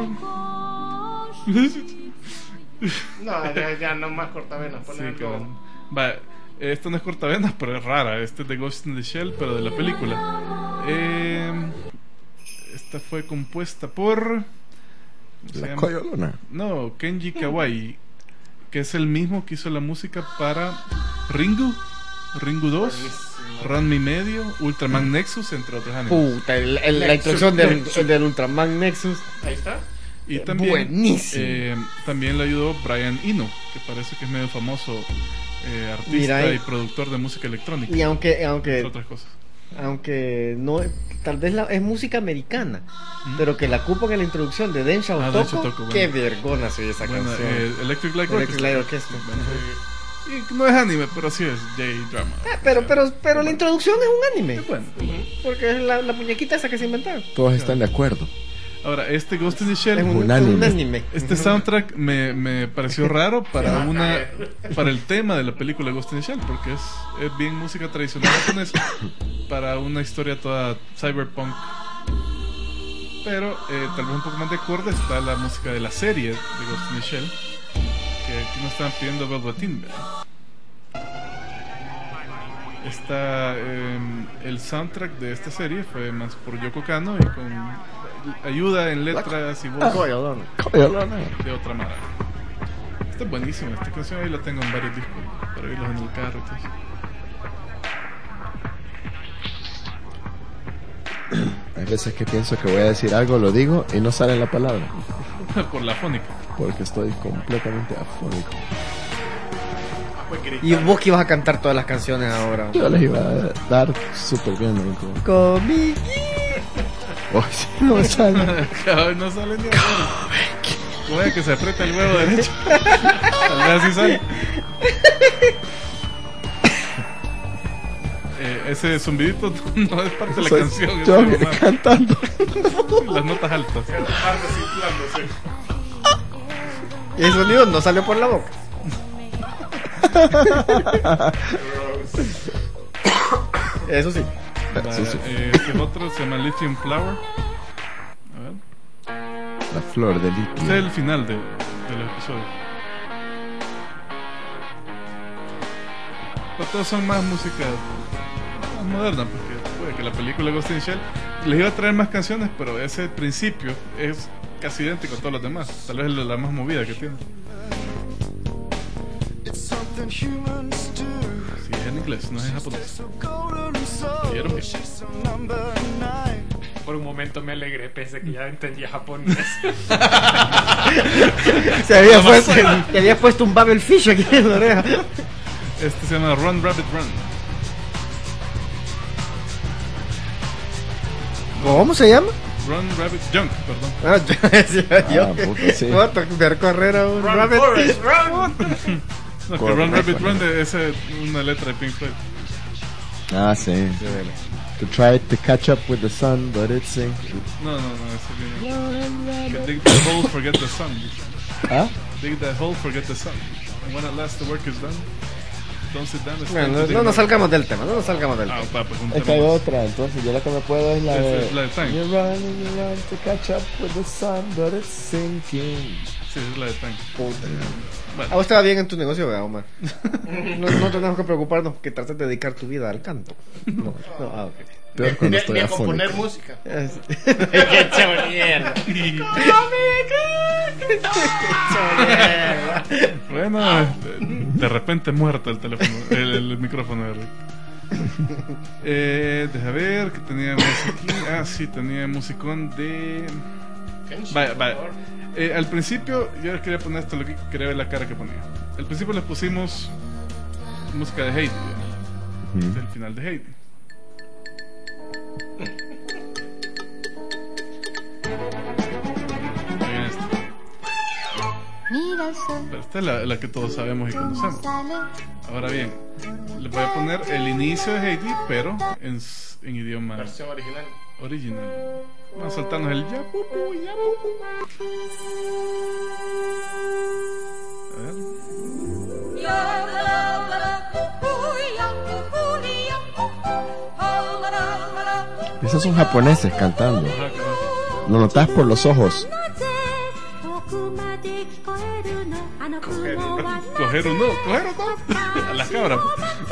No, ya, ya no más cortavenas. Sí, Poner algo. cabrón. Va, esto no es cortavenas, pero es rara. Este es de Ghost in the Shell, pero de la película. Eh, esta fue compuesta por. ¿cómo se La llama? Coyolona. No, Kenji Kawai, que es el mismo que hizo la música para Ringu, Ringu dos, Ranma Medio, Ultraman Nexus, entre otros animes. Puta, el- el- la Nexus, introducción del, Nexus. del Ultraman Nexus. Ahí está. Y también, Buenísimo. eh, también le ayudó Brian Eno, que parece que es medio famoso eh, artista Mira ahí. y productor de música electrónica, Y aunque, entre aunque, otras cosas. aunque no tal vez la, es música americana, ¿Mm? pero que la ocupan en la introducción de Den Shao Ah, Toko. Den Shao Toko, bueno. Qué vergona soy esa Bueno, canción. eh, Electric Light Electric Orchestra. Light Orchestra. Bueno, y no es anime, pero sí es J-drama. Ah, pero, pero, pero la introducción es un anime. Es bueno, es bueno. Porque es la, la muñequita esa que se inventaron. Todos están de acuerdo. Ahora, este Ghost in the Shell, Es un, Un es un anime. anime. este soundtrack me, me pareció raro para una para el tema de la película Ghost in the Shell, porque es, es bien música tradicional japonesa para una historia toda cyberpunk. Pero eh, tal vez un poco más de acorde está la música de la serie de Ghost in the Shell, que aquí nos estaban pidiendo Velveteen, ¿verdad? Está eh, el soundtrack de esta serie fue más por Yoko Kanno y con ayuda en letras y voz Coyolón. de otra manera. Esta es buenísima, esta canción ahí la tengo en varios discos para oírlos en el carro y todo eso. Hay veces que pienso que voy a decir algo, lo digo y no sale la palabra. Por la fónica. Porque estoy completamente afónico. Y vos que ibas a cantar todas las canciones ahora. Yo les iba a dar súper bien, ¿no? Como- Comi. Oh, sí, no sale. Cabrón, no sale ni a ver. Como es que se aprieta el huevo derecho. Tal vez así sale. Eh, ese zumbidito no es parte de la Soy canción, es yo algo más. cantando. Las notas altas. Y el sonido no salió por la boca. Eso sí. Vale, Sí, sí. eh, este otro se llama Lithium Flower. A ver. La flor de Este es litio. el final de, del episodio. Pero todos son más música más moderna, porque puede que la película Ghost in the Shell les iba a traer más canciones, pero ese principio es casi idéntico a todos los demás. Tal vez es la más movida que tiene. Sí, es en inglés, no es en japonés. ¿Vieron bien? Por un momento me alegré, pensé que ya entendía japonés. Se había, puesto, te había puesto un Babel Fish aquí en la oreja. Este se llama Run Rabbit Run. ¿Cómo se llama? Run Rabbit Junk, perdón. Ah, yo decía yo. Ah, puta, sí. Voy a ver correr a un Run, rabbit. Forrest, run. No, que Correcto. Run Rabbit Run de- es eh, una letra de Pink Floyd. Ah, sí. To try to catch up with the sun, but it's sinking. No, no, no, ese viene. Que dig that hole, forget the sun. ¿Ah? Dig that hole, forget the sun. And when at last the work is done, don't sit down. it's time Bueno, to no, dig no nos more. salgamos del tema, no nos salgamos del Ah, tema. va, pues un Es que tema hay más. otra, entonces yo la que me puedo es la Esa de es la de Time. You run and you run to catch up with the sun, but it's sinking. Sí, es la de Time. A vos te va bien en tu negocio, ¿verdad, Omar? No, no tenemos que preocuparnos que trates de dedicar tu vida al canto. No, no, ah, ok. Peor cuando Ni, estoy ni a componer afónico. música. Es- ¡Qué chorierda! Bueno, de repente muerto el teléfono, el, el micrófono de Rick. Eh, deja ver que teníamos aquí. Ah, sí, tenía musicón de. Vaya, vaya. Eh, al principio, yo les quería poner esto, lo que quería ver la cara que ponía. Al principio les pusimos música de Heidi, ¿verdad? Ujú. Este es el final de Heidi. Miren esto. Pero esta es la, la que todos sabemos y conocemos. Ahora bien, les voy a poner el inicio de Heidi, pero en, s- en idioma Versión original. original. Vamos a saltarnos el ya pupu, ya pupu. A ver. Esos son japoneses cantando. Ajá, claro. Lo notas por los ojos. Coger uno, coger uno. A las cabras.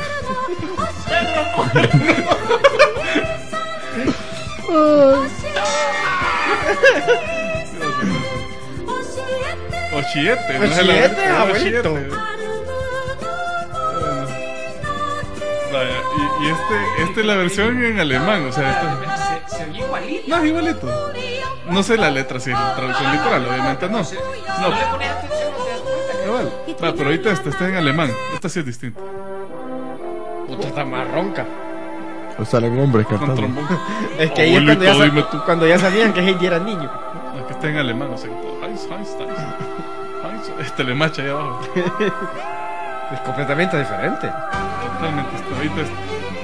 Ochiete, no es el Ochiete, el abuelito. ochiete. Bueno. Vaya, y, y este, este es la versión en alemán, o sea, este, Se, se oye igualito. no es igualito. No sé la letra, si es la traducción literal, obviamente no. Si No, no le pones atención, no te das cuenta. cabal. Va, pero ahorita este, este es en alemán. Esta sí es distinta. Puta, está más ronca. O salen hombres con cantando. trombón. Es que ahí es cuando ya, Abuelito, dime sa- tú. cuando ya sabían que Heidi era niño. Aquí está en alemán, no sé. Heinz, Heinz, Heinz. Heinz. Este le macha ahí abajo. Es completamente diferente. Totalmente. Está ahorita es-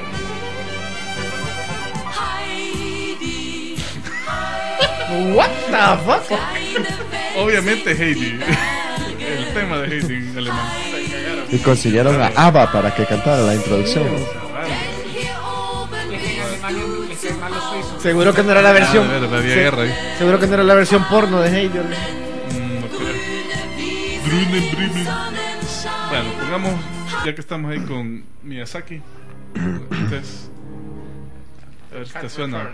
What the fuck? obviamente Heidi. El tema de Heidi en alemán. Y consiguieron a ABBA para que cantara la introducción. Es en Alemania les cae mal los suizos. Seguro que no era la versión. Ah, de verdad, había se- guerra ahí. Seguro que no era la versión porno de Heidi. Mm, no creo. Brunnen, Brunnen. Bueno, pongamos, ya que estamos ahí con Miyazaki. Este es- a ver si te suena.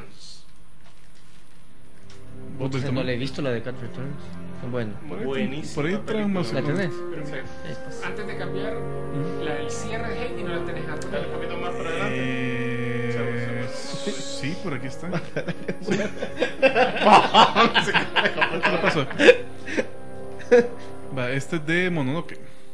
Vos del No tamaño. le he visto la de Cat Returns. Bueno. Por ahí- Buenísima Por ahí traen más. ¿La tenés? Antes de cambiar, la, el cierre de Heidi no la tenés antes. Dale un poquito más para adelante. Eh, sí, por aquí está. ¿Qué le pasó? Va, este es de Mononoke.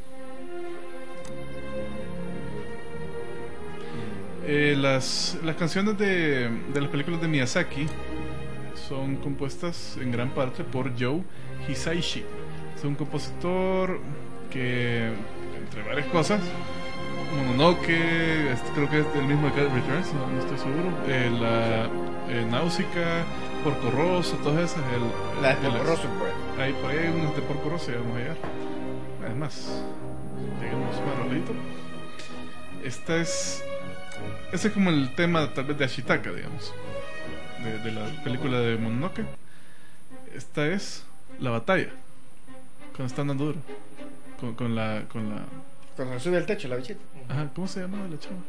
Eh, las, las canciones de, de las películas de Miyazaki son compuestas en gran parte por Joe Hisaishi. Es un compositor que, entre varias cosas, Mononoke, este, creo que es el mismo de Cat Returns, no, no estoy seguro. Eh, la eh, Náusica, Porco Rosso, todas esas. El, La de el- Porco Rosso, pues. Ahí, por ahí hay unas de Porco Rosso, ya vamos a llegar. Además, lleguemos más rapidito. Esta es. Ese es como el tema, tal vez, de Ashitaka, digamos, de, de la película de Mononoke. Esta es la batalla, cuando están dando duro. Con, con la. Con la Cuando sube al techo la bichita. ajá, ¿cómo se llamaba la chava?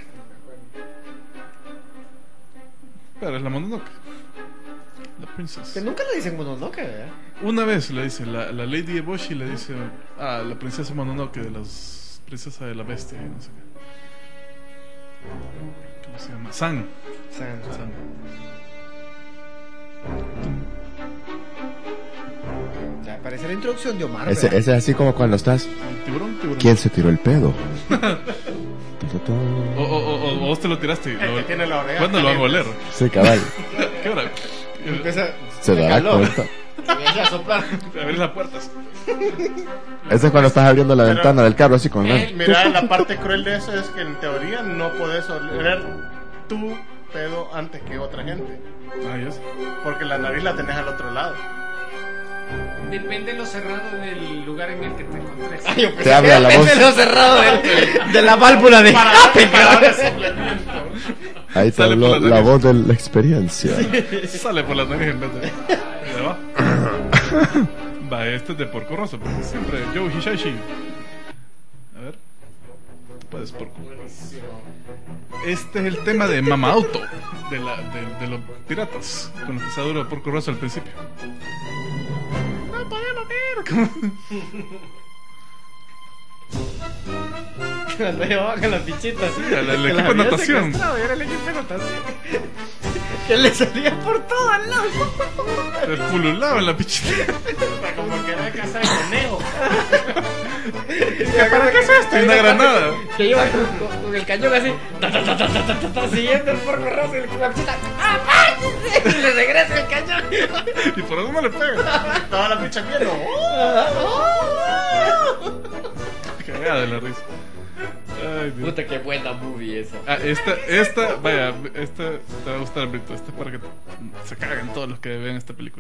Pero es la Mononoke. La princess. Que nunca le dicen Mononoke, ¿verdad? Una vez le dice, la, la Lady Eboshi le dice, ah, la princesa Mononoke de las princesas de la bestia, y no sé qué. ¿Cómo se llama? San. San. San. Ya, parece la introducción de Omar. Ese, ¿verdad? ese es así como cuando estás. Tiburón, tiburón. ¿Quién se tiró el pedo? O, o, o, o vos te lo tiraste. El que Lo, tiene la oreja ¿Cuándo lo van a oler? caliente. Sí, cabal. ¿Qué hora? Empieza Se de dará calor. cuenta. Y empieza a soplar. Abrir las puertas. Ese es cuando estás abriendo la Pero- ventana del carro así con la... Mira, la parte cruel de eso es que en teoría no puedes oler tu pedo antes que otra gente. Ah, ya sé. Porque la nariz la tenés al otro lado. Depende de lo cerrado del lugar en el que te encontres. Ay, yo pensé Te habla que la depende voz. de lo cerrado de, de la válvula de escape, Para cabrón. darle suplemento. Ahí te Sale habló por la la nariz. voz de la experiencia. Sale por la nariz en vez de. de abajo. Va, este es de Porco Rosso, porque siempre Joe Hisaishi. A ver. Puedes, Porco. Este es el tema de Mama Auto, de, la, de, de los piratas, con los que se adoró Porco Rosso al principio. No podemos ver. Cuando llevaban a las bichitas. Sí, al- al que equipo las de habían natación. secuestrado, Era el equipo de natación. Que le salía por todos lados. El pululado en la pichita. Como que era casa de conejo. ¿Para qué es esto? Y una granada. Que iba con, con- con el cañón así, ta, ta, ta, ta, ta, ta, ta, ta, siguiendo el porco rosso y el- la bichita. ¡Apártense! Y le regresa el cañón. Y por eso no le pega. Toda la picha viendo. Cagada de la risa. Ay, Dios. Puta, qué buena movie esa. Ah, esta, esta, vaya, esta te va a gustar, Brito. Esta es para que se caguen todos los que vean esta película.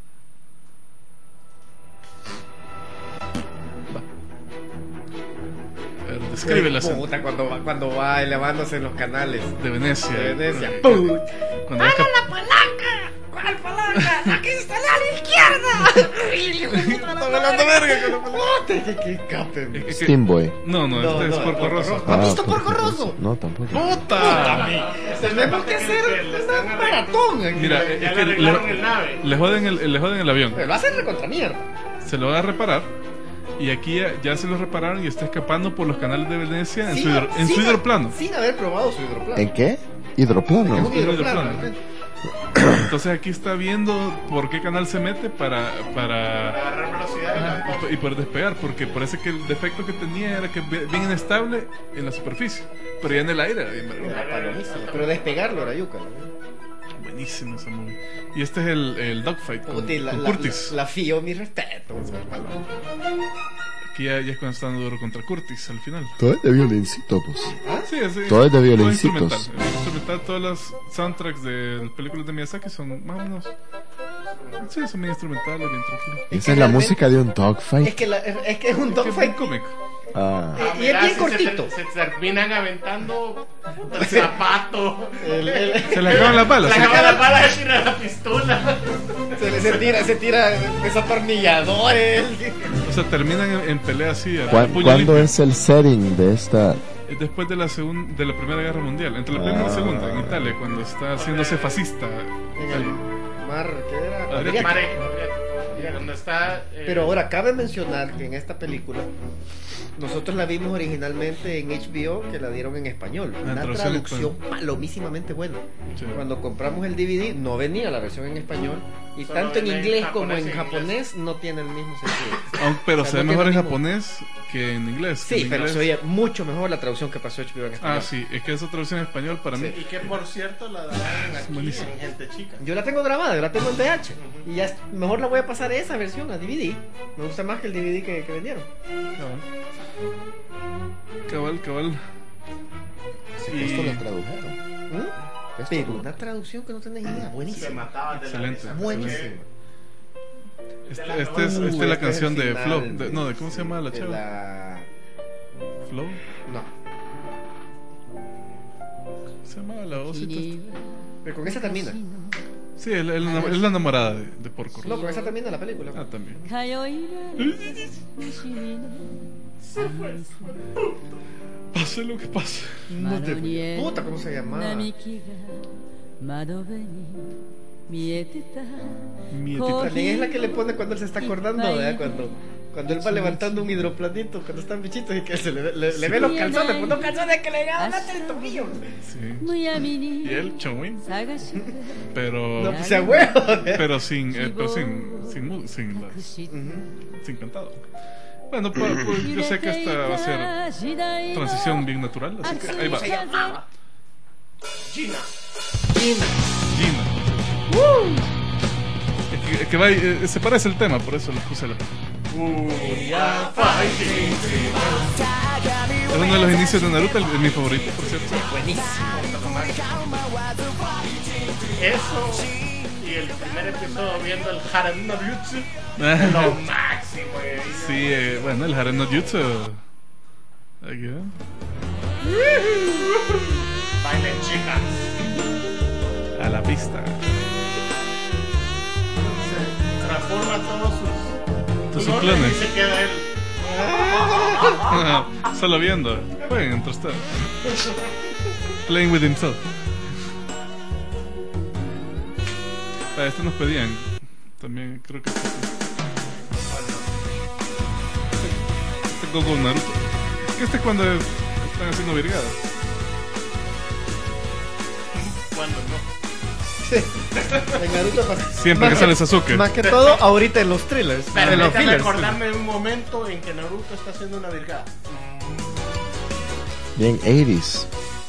Va. A ver, describe la escena Puta, cuando va, cuando va elevándose en los canales de Venecia. de Venecia. Eh, ¡Pum! Cuando es cap- la palanca! ¿Cuál palanca? ¡Aquí está la izquierda! Está volando verga con la película. Puta, qué, qué escape. Es que- Steamboy. No, no, No, este no, es Porco Porco Rosso. Rosso. ¿No has visto Porco Porco Rosso? No, tampoco. ¡Puta! Tenemos que hacer una maratón aquí. Mira, Ya es le que arreglaron le, el nave. le joden el, le joden el avión. Pero lo hacen recontra mierda. Se lo va a reparar. Y aquí ya, ya se lo repararon y está escapando por los canales de Venecia en, Sin- su, hidro- en su sin- hidroplano. Sin haber probado su hidroplano. ¿En qué? Es Hidroplano. un hidroplano. hidroplano. realmente. Entonces aquí está viendo por qué canal se mete para, para, Para agarrar velocidad y ajá, las cosas. y poder despegar, porque parece que el defecto que tenía era que ve- bien inestable en la superficie. Pero ya en el aire. bien verga. Era palomísima, pero despegarlo era yuca. Buenísimo ese movie. Y este es el, el dogfight con, Puti, la, con la, Curtis. la, la fío, mi respeto. Aquí ya, ya es cuando está dando duro contra Curtis al final. Todo es de violincito, pues. Sí, sí. Todo es de Todo violincitos. instrumental. Es instrumental. Todas las soundtracks de las películas de Miyazaki son más o menos. Sí, son bien instrumentales, bien tranquilos. Esa que es la realmente- música de un dogfight. Es que, la, es que es un Es que es un dogfight. cómic. Ah. Ah, Y es mira, bien si cortito. Se, te- se terminan aventando el zapato. El- el- Se le acaban las balas. Se ¿sí? acaba la bala, se tira la pistola. se, le- se tira, se tira desatornilladores. O sea, terminan en, en pelea así. a ¿Cuán- puño ¿Cuándo limpio. es el setting de esta? Es después de la segun- de la Primera Guerra Mundial. Entre la primera y la Ah. segunda, en Italia, cuando está haciéndose fascista. En el mar, ¿qué era? Adriático. Adriático. Mare, donde está. eh, Pero ahora cabe mencionar que en esta película nosotros la vimos originalmente en H B O, que la dieron en español. Ah, Una traducción en traducción palomísimamente buena. Sí. Cuando compramos el D V D no venía la versión en español y Solo tanto en venía en inglés como japonés en y en japonés no tiene el mismo sentido. Aunque- pero O sea, se ve no mejor en tiene lo mismo. japonés que en inglés. que Sí, en pero inglés- se oye mucho mejor la traducción que pasó H B O en español. Ah, sí, es que esa traducción en español para mí. Y que por cierto la dan aquí Buenísimo. en Gente Chica. Yo la tengo grabada, yo la tengo en V H. Y ya es- mejor la voy a pasar esa versión a D V D. Me gusta más que el D V D que, que vendieron. Cabal, cabal. Sí, esto Y- lo tradujeron. ¿Mm? Esto Pero lo- una traducción que no tenés idea. Se Buenísima. mataban de Excelente. la risa. Buenísima. Este, la- este es, Uh, esta es la este es canción el de final Flow. de- no, de cómo se llama la de chava. la- Flow. No. Se llama la voz. esta? Pero con esa termina. Sí, es la, es la- es la enamorada de, de Porco. No, con esa termina la película. Ah, también. Pase lo que pase. No te... Puta, ¿cómo se llamaba? Mietita. También es la que le pone cuando él se está acordando, ¿verdad? Cuando, cuando él va levantando un hidroplanito, cuando están bichitos y que se le, le, le ve los calzones, pues no calzones que le llegaban hasta el tobillo. Sí. Y él, Chowin. Pero. No, pues se huevo. Pero sin. eh, pero sin. Sin, mu- sin, las- sin cantado. Bueno, pues, pues, yo sé que esta va a ser transición bien natural, así que ahí va. Se llamaba Gina. Gina. Gina. Es que, es que va, eh, se parece el tema, por eso le puse la. Es uno de los inicios de Naruto, el, el mi favorito, por cierto. Eso y el primer episodio viendo el Harem no Jutsu. Lo máximo, eh. Sí, eh, bueno, el Haren no Jutsu. Aquí va. Bailen chicas. A la pista. Se transforma todos sus, Sus clones. y se queda él. Solo viendo. Jueguen entre ustedes. Playing with himself. Para esto nos pedían. También creo que este, este Gogo Naruto. Es que este es cuando están haciendo virgadas. Cuando no. En Naruto pasa. Siempre que Más sale Sasuke. Más que todo ahorita en los thrillers. en los Permítame fillers. acordarme de un momento en que Naruto está haciendo una virgada. Bien, ochenta.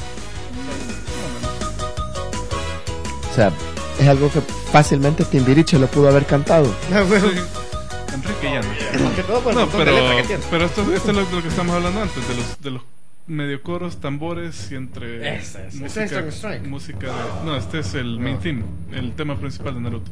O sea, es algo que fácilmente Timbiriche lo pudo haber cantado. Ah, bueno. Sí. Enrique Llano. Más que todo por el No, montón de pero, letra que tiene. pero esto, esto es lo, lo que estamos hablando antes, de los, de los medio coros, tambores y entre Ese, ese. música, Ese es Strong Strike. música de- no, este es el main No. theme, el tema principal de Naruto.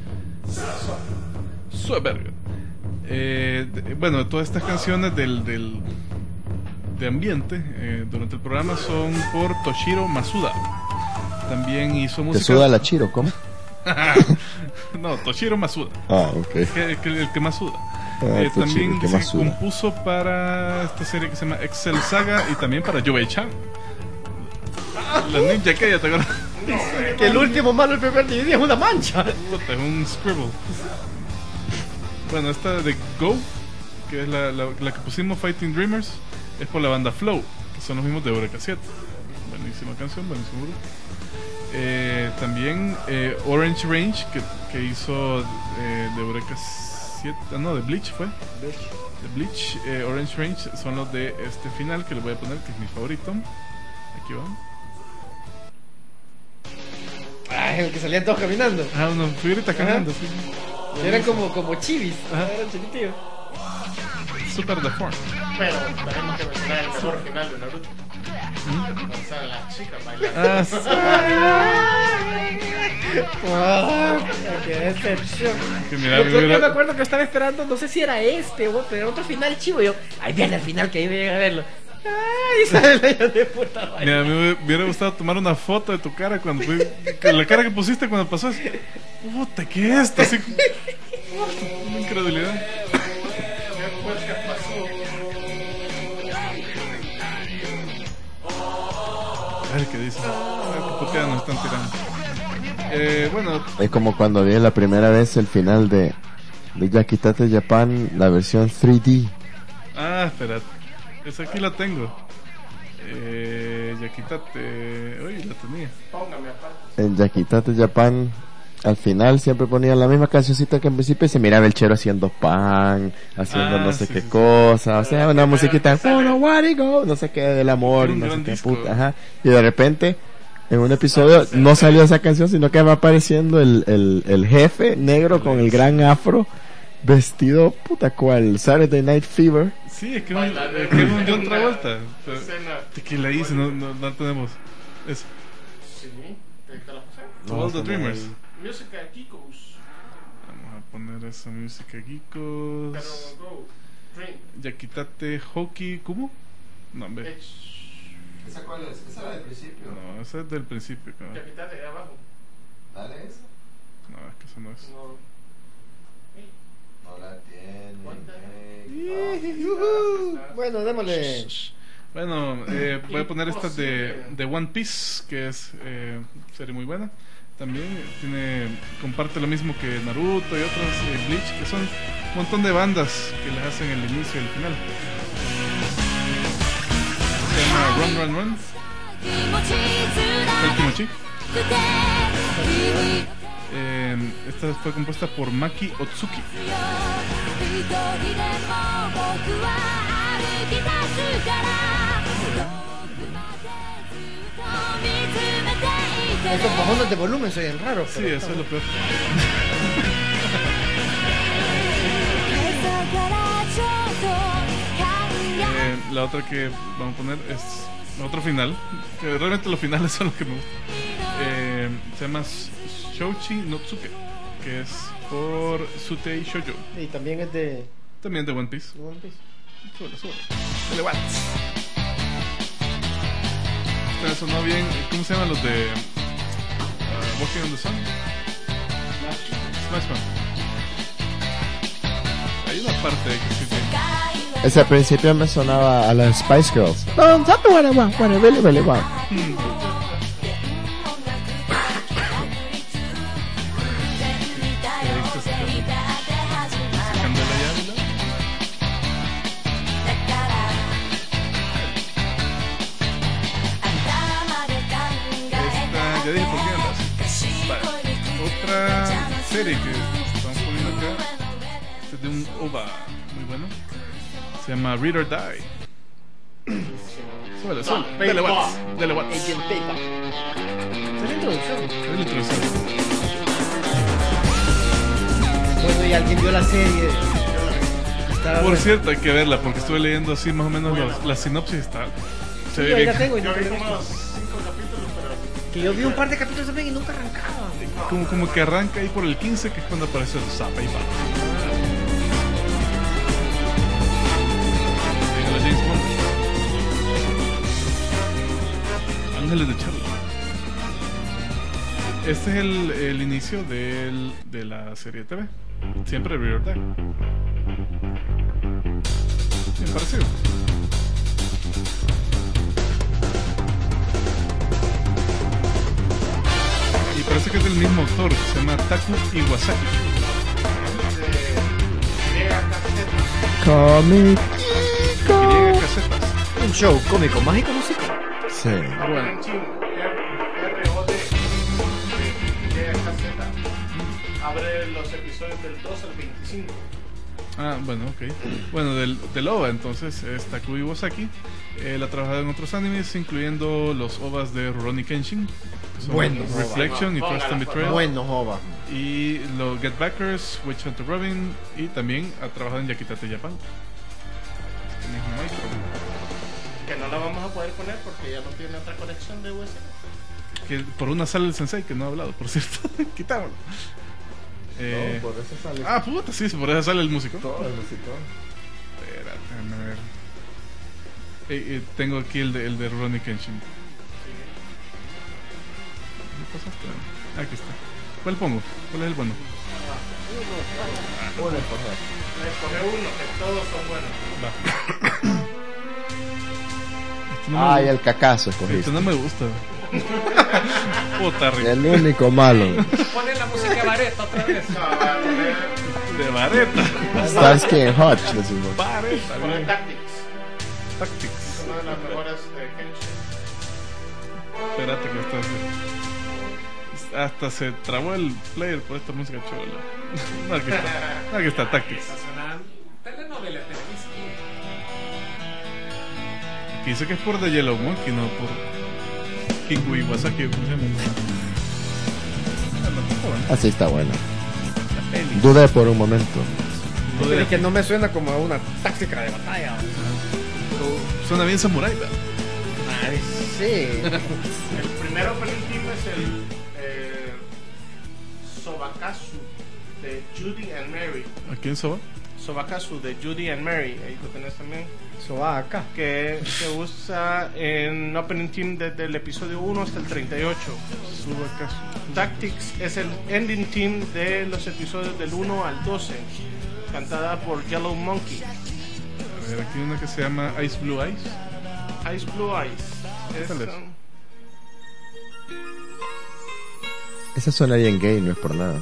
Sueberga. Eh, de- bueno, todas estas canciones del, del de ambiente eh, durante el programa son por Toshiro Masuda. También hizo Te música. suda la Chiro, ¿cómo? No, Toshiro Masuda. Ah, ok. Que, que- el que más suda. Ah, Eh, Toshiro, también el que dice más que suda. compuso para esta serie que se llama Excel Saga y también para Yoei-chan. La ninja que ya te acuerdas. Que el último malo, el primer D V D es una mancha. Puta, es un scribble. Bueno, esta de Go, que es la, la, la que pusimos, Fighting Dreamers, es por la banda Flow, que son los mismos de Eureka siete. Buenísima canción, buenísimo grupo. Eh, también eh, Orange Range, que, que hizo eh, de Eureka siete, ah, no, de Bleach fue. De Bleach, eh, Orange Range son los de este final que les voy a poner, que es mi favorito. Aquí va. Ah, el que salían todos caminando. Ah, una figurita caminando, sí. Eran como, como chivis. Ajá. Eran chiquitillos. Super deformed. Pero tenemos que mencionar el mejor final de Naruto. Cuando salen las chicas bailando. Ah, sí. Ah, qué decepción. Que mira, Yo, yo mira- me acuerdo que estaba esperando, no sé si era este, güey, pero era otro final chivo. Y yo, ahí viene el final que ahí voy a llegar a verlo. Ay, sale la hija de puta baila. Mira, a mí me hubiera gustado tomar una foto de tu cara cuando fui, con la cara que pusiste cuando pasó eso. Puta, ¿qué es esto? Así, una incredulidad. Después que pasó. A ver qué dice. A ver qué puteada nos están tirando. Eh, bueno, Es como cuando vi la primera vez el final de, de Yakitate Japan, la versión tres D. ah, espérate. Esa aquí la tengo. Eh, ya quítate. Uy, la tenía. Póngame aparte. En Yakitate Japan, al final siempre ponían la misma cancioncita que en principio y se miraba el chero haciendo pan, haciendo Ah, no sé sí, qué sí, sí. cosa, o sea, una Pero musiquita, sale- "Wanna, wanna go", no sé qué, del amor, Un no sé gran qué disco. puta, ajá. Y de repente, en un episodio, no salió esa canción, sino que va apareciendo el, el, el jefe negro con el gran afro, vestido, puta cual, Saturday Night Fever. Sí, es que, un, es que es un John Travolta. Pero, Escena. ¿qué la hice? No, no, no tenemos. Eso. Sí, te, te la pasé. To All the esa Dreamers. no Música Kikos. Vamos a poner esa música geekos. Pero go. Dream. Ya quítate Hockey. ¿Cómo? No, hombre. Edge. ¿Esa cuál es? Esa era del principio. No, esa es del principio. cabrón. Ya quítate de abajo. Dale esa. No, es que esa no es. No. No la tiene. Bueno, démosle. Bueno, eh, voy a poner esta de, de One Piece, que es eh, serie muy buena. También tiene comparte lo mismo que Naruto y otras, eh, Bleach, que son un montón de bandas que les hacen el inicio y el final. Se llama Run Run Run. El Kimochi. Eh, esta fue compuesta por Maki Otsuki. Estos bajones de volumen se oyen raros. Sí, pero- eso es lo peor. Eh, la otra que vamos a poner es otro final, que realmente los finales son los que me gustan. Eh, se llama Shouchi no Tsuke, que es por Sutei Shoujo, Y también es de también de One Piece. One Piece. Súbele, súbele. Dale, watts. Esta sonó bien. ¿Cómo se llaman los de uh, Walking on the Sun? Smash Man. Hay una parte que sí tiene. Ese al principio me sonaba a las Spice Girls. No, ¿sabes what I want? What I really, really want. Sacando la llave, ¿no? Esta, ya dije por qué andas. Vale. Otra serie que estamos poniendo acá. Este es de un O V A muy bueno. Se llama Read or Die. Súbele, súbele. Dale watts. Dale watts. Agent Paper. Esa es la introducción. Es la introducción. Bueno, y alguien vio la serie. Estaba Por buena. cierto, hay que verla porque estuve leyendo así más o menos los- la sinopsis. Está, se Sí, ve ahí bien. la tengo y Yo nunca vi la he como visto. cinco capítulos, pero. Que yo vi un par de capítulos también y nunca arrancaba. Como, como que arranca ahí por el quince, que es cuando aparece el Zappa y va. Llega la James Bond. Ángeles de Charlie. Este es el, el inicio del, de la serie de T V. Siempre Rear or Die. Bien parecido. Y parece que es del mismo autor, se llama Taku Iwasaki. Comic. Griega Casetas. Un show cómico, mágico, músico. Sí. Bueno, En chino, R O D. Llega caseta. Abre los episodios del dos al veinticinco. Ah, bueno, ok. Bueno, del, del O V A entonces es Takui Iwasaki. Él ha trabajado en otros animes, incluyendo los O V As de Rurouni Kenshin. que son Buenos Reflection y Trust and Betrayal. Bueno, Jova. Y los Get Backers, Witch Hunter Robin. Y también ha trabajado en Yakitate Japan. Este mismo maestro. Que no la vamos a poder poner porque ya no tiene otra conexión de U S B. Que por una sale el sensei que no ha hablado, por cierto. Quitámoslo. Eh, No, por eso sale ah, puta, sí, por eso sale el músico. todo el músico. Espera, déjame ver. Eh, eh, tengo aquí el de, el de Rurouni Kenshin. ¿Qué pasaste? Aquí está. ¿Cuál pongo? ¿Cuál es el bueno? Una cosa. Escoge uno, que todos son buenos. Va. Este no me Ay, gusta. el cacazo Este escogiste. no me gusta. Puta, rico. El único malo. Ponen la música vareta otra vez. No, va a poner, De vareta. Starsky and Hutch, decimos. Vareta, poner bien. Tactics. Tactics. Una de las mejores de Kenshin. Espérate que está así. Hasta se trabó el player por esta música chola. No, aquí está. No, aquí está, Tactics. Esa suena telenovela televisiva. Aquí dice que es por The Yellow Monkey, no por Kiku Iwasaki. ¿Cómo se llama? Ah, no, está bueno. Así está bueno. La peli. Dudé por un momento. Lo de Es aquí. que no me suena como a una táctica de batalla. Suena bien samurai. ¿verdad? Ay, sí. El primer opening team es el eh, Sobakasu de Judy and Mary. ¿A quién soba? Sobakasu de Judy and Mary, ahí lo tenés también. Eso va acá. Que se usa en opening team desde el episodio uno hasta el treinta y ocho. Suba acaso. Tactics es el ending team de los episodios del uno al doce, cantada por Yellow Monkey. A ver, aquí hay una que se llama Ice Blue Eyes. Ice Blue Eyes. Es, ¿Cuál es? um, Esa suena bien gay, no es por nada.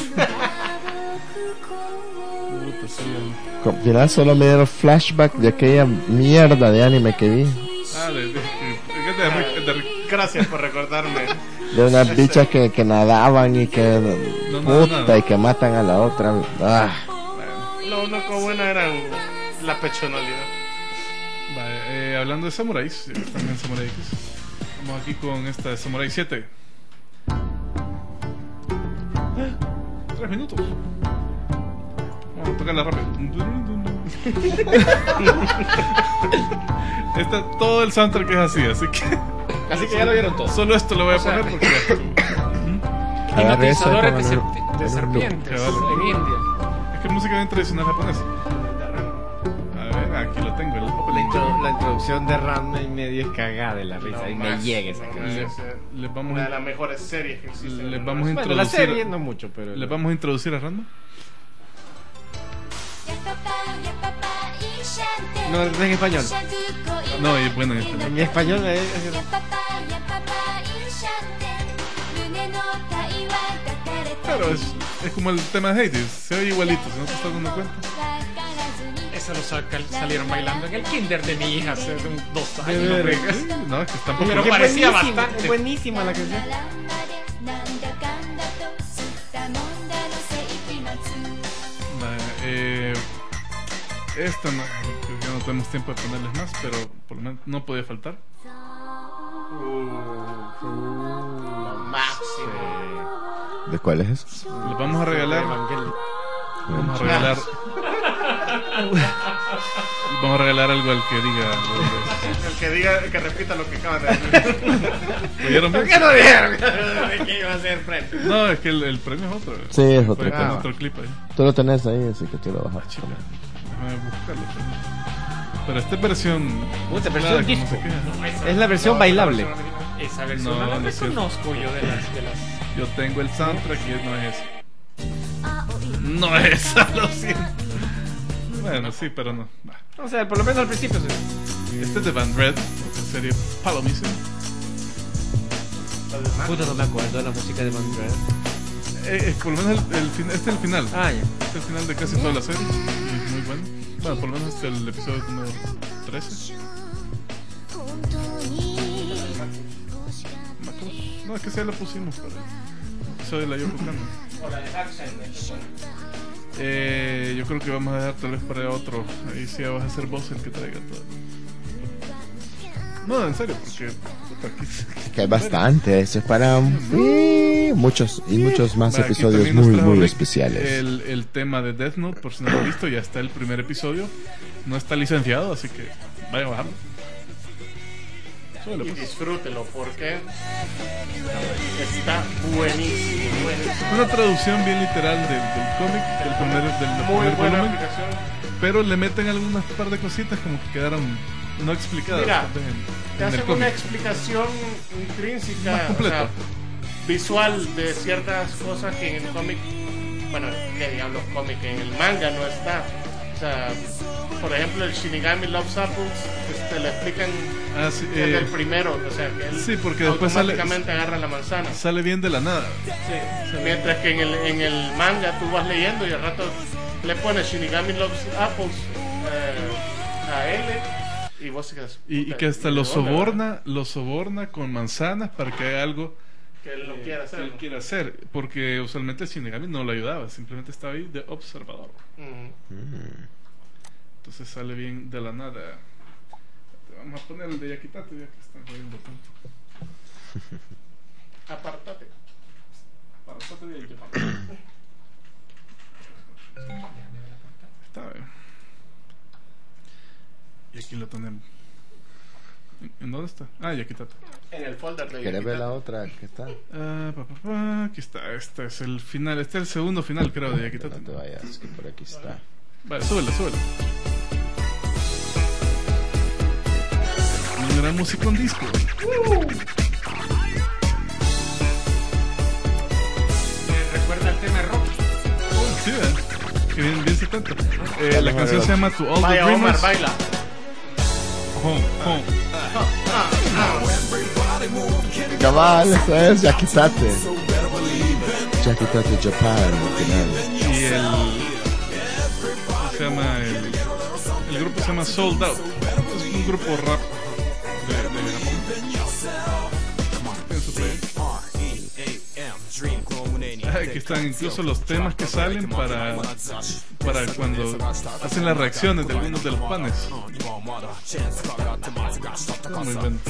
Puta, sí. Al final solo me dieron flashback de aquella mierda de anime que vi. Ah, de, de, de, de, de, de, de- Gracias por recordarme. De unas bichas que, que nadaban y que... No, no, puta, no. y que matan a la otra. Ah. Lo único bueno era la pechonalidad. Vale, eh, hablando de samuráis, ya que están en Samurai X, vamos aquí con esta de Samurai siete. Ah, Tres minutos. Vamos a tocarla rápido. Está todo el soundtrack es así, así que Así que ya lo vieron todos. solo esto lo voy a O sea, poner porque Agarré eso y Hipnotizadores de, póngalo serpi- de en un serpientes loop. en India. es que es música bien tradicional japonesa. A ver, aquí lo tengo, el La, opening. intro- la introducción de Ranma y medio es cagada de la risa. No y más, me llega esa no canción. más, eh, Les vamos Una de a, las mejores series que existen. les en vamos a el Bueno, la introducir, serie no mucho, pero... les vamos a introducir a Random. No, no en español. No, y bueno, en español. En español es... es- Claro, es, es como el tema de Hades, se oye igualito, si no te estás dando cuenta. Esa lo saca- salieron bailando en el kinder de mi hija hace un- dos años. De no veras. fregas. Sí, no, es que está un Pero poco... es parecía buenísima, bastante. es buenísima la canción. Vale, eh, esta no, creo que ya no tenemos tiempo de ponerles más, pero por lo menos no podía faltar. Lo máximo. ¿De cuál es eso? Les vamos a regalar, Evangelion. vamos a regalar, vamos a regalar algo al que diga. El que diga, que repita lo que acaban de decir. ¿Oyeron bien? ¿Por qué no dijeron de qué iba a ser Fred? No, es que el, el premio es otro. Sí, es otro. Fue con Ah. otro clip ahí. Tú lo tenés ahí, así que tú lo bajas. Déjame buscarlo. Pero, pero esta es versión. Puta, mezclada versión con no sé disco. qué. Esa- Es la versión no, bailable. la versión original. Esa versión No, no, la no es cierto. reconozco yo de las, de las... Yo tengo el soundtrack y no es ese. No es esa, lo siento. Bueno, sí, pero no. Va. O sea, por lo menos al principio sí. Este es de Van Red, otra serie palomísima. Puta, no me acuerdo de la música de Van Red. Eh, eh, por lo menos el, el fin- este es el final. Ah, ya. Este es el final de casi toda la serie. Y es muy bueno. Bueno, por lo menos hasta el episodio número trece. Macros. No, es que se la pusimos para el episodio de la Yoko Kanno. Eh, yo creo que vamos a dejar tal vez para otro. Ahí sí vas a ser vos el que traiga todo. No, en serio, porque puta, aquí, Que hay bastante, eso es para sí, muchos y muchos más Vale, aquí episodios también nos muy trajo muy Rick especiales. El, el tema de Death Note, por si no lo han visto, ya está el primer episodio. No está licenciado, así que vaya a bajarlo. Súbele, Y pues. disfrútelo porque está buenísimo, buenísimo. Una traducción bien literal del, del cómic, del primer, del, del Muy primer buena volumen, aplicación. pero le meten algunas par de cositas como que quedaron no explicadas. Mira, tal vez, en, Te en el hacen cómic. una explicación intrínseca, Más o completa. sea, visual de ciertas cosas que en el cómic, bueno, que diablos cómic, en el manga no está. O sea, por ejemplo, el Shinigami Loves Apples, este, le explican Ah, sí, desde eh, el primero, o sea, que él sí, porque después sale- automáticamente agarra la manzana. Sale bien de la nada. Sí, mientras que en el, en el manga tú vas leyendo y al rato le pones Shinigami Loves Apples eh, a L y vos te quedas, Y, y puta, que hasta ¿de lo dónde, soborna, lo soborna con manzanas para que haga algo verdad? Que él lo eh, quiera que hacer. él quiere hacer. Porque usualmente el Shinigami no lo ayudaba, simplemente estaba ahí de observador. Ujú. Entonces sale bien de la nada. Te vamos a poner el de Yakitate ya que están jodiendo tanto. Apartate. Apartate de ahí, Está bien. Y aquí lo tenemos. ¿En- ¿En dónde está? Ah, Yakitate. En el folder de ¿Querés ver la Yakitate. otra que está? Ah, pa, pa, pa, aquí está. Este es el final. Este es el segundo final, creo, de Yakitate. No te vayas, que por aquí está. Vale, súbele, súbele. Un gran música en disco. Me recuerda el tema de Rocky. Sí, ¿verdad? Que bien, bien setenta. Eh, Vale, la vale, canción vale. se llama To All the Vaya Omar, Dreamers. baila. Home, home. Cabal, eso es Yakitate. Yakitate Japan, al final. Y el. ¿Cómo se llama? El, el grupo se llama Sold Out. Es un grupo rap de, de Japón. En su play. Ah, Aquí están incluso los temas que salen para, para cuando hacen las reacciones de algunos de los panes. Muy bueno.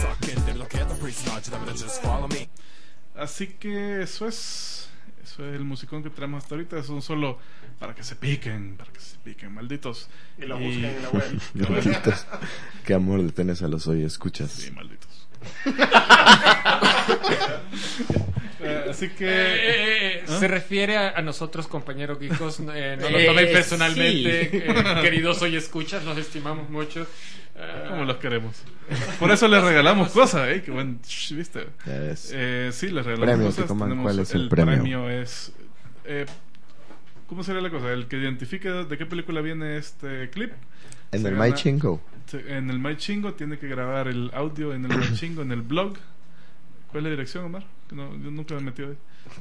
Así que eso es eso es el musicón que traemos hasta ahorita. Son solo para que se piquen, para que se piquen, malditos. Y lo buscan en la web. Malditos. Qué amor le tenés a los hoy escuchas. Sí, malditos. Eh, Así que Eh, eh, ¿Ah? Se refiere a, a nosotros, compañeros geekos. eh, no lo Eh, tomen personalmente. sí. eh, queridos hoy escuchas, los estimamos mucho. Eh, como los queremos. Por eso les regalamos cosas, ¿eh? Qué buen, sh, ¿viste? Ya ves. Eh, sí, les regalamos Premio, cosas. Ticoman, Tenemos- ¿cuál es el premio? es... eh, ¿Cómo sería la cosa? El que identifique de qué película viene este clip. En se el gana- My Chingo. se- En el My Chingo tiene que grabar el audio en el My Chingo, en el blog. ¿Cuál es la dirección, Omar? Que no, yo nunca me he metido ahí.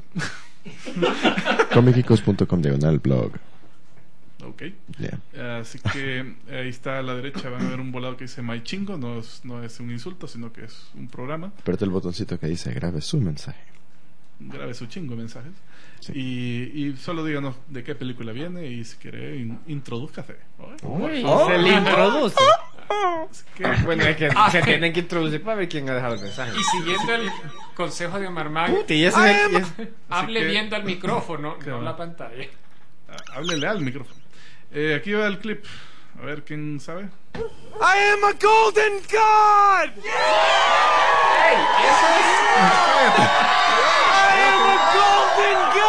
comicicos punto com diagonal blog. Ok. Yeah. Así que ahí está a la derecha, van a ver un volado que dice My Chingo. No es, no es un insulto, sino que es un programa. Aprieta el botoncito que dice grabe su mensaje. Grabe su chingo de mensajes. Sí. Y, y solo díganos de qué película viene y si quiere, in, introdúzcase. Uy, Oh. se le introduce. Así que, Bueno, es que Ah, se ok. tienen que introducir para ver quién ha dejado el mensaje. y siguiendo el consejo de Omar Mag, Puta, y ese es el- y es- hable que- viendo al micrófono, Claro. no la pantalla. ah, háblele al micrófono. Eh, aquí va el clip. A ver quién sabe. I am a golden god! I am a golden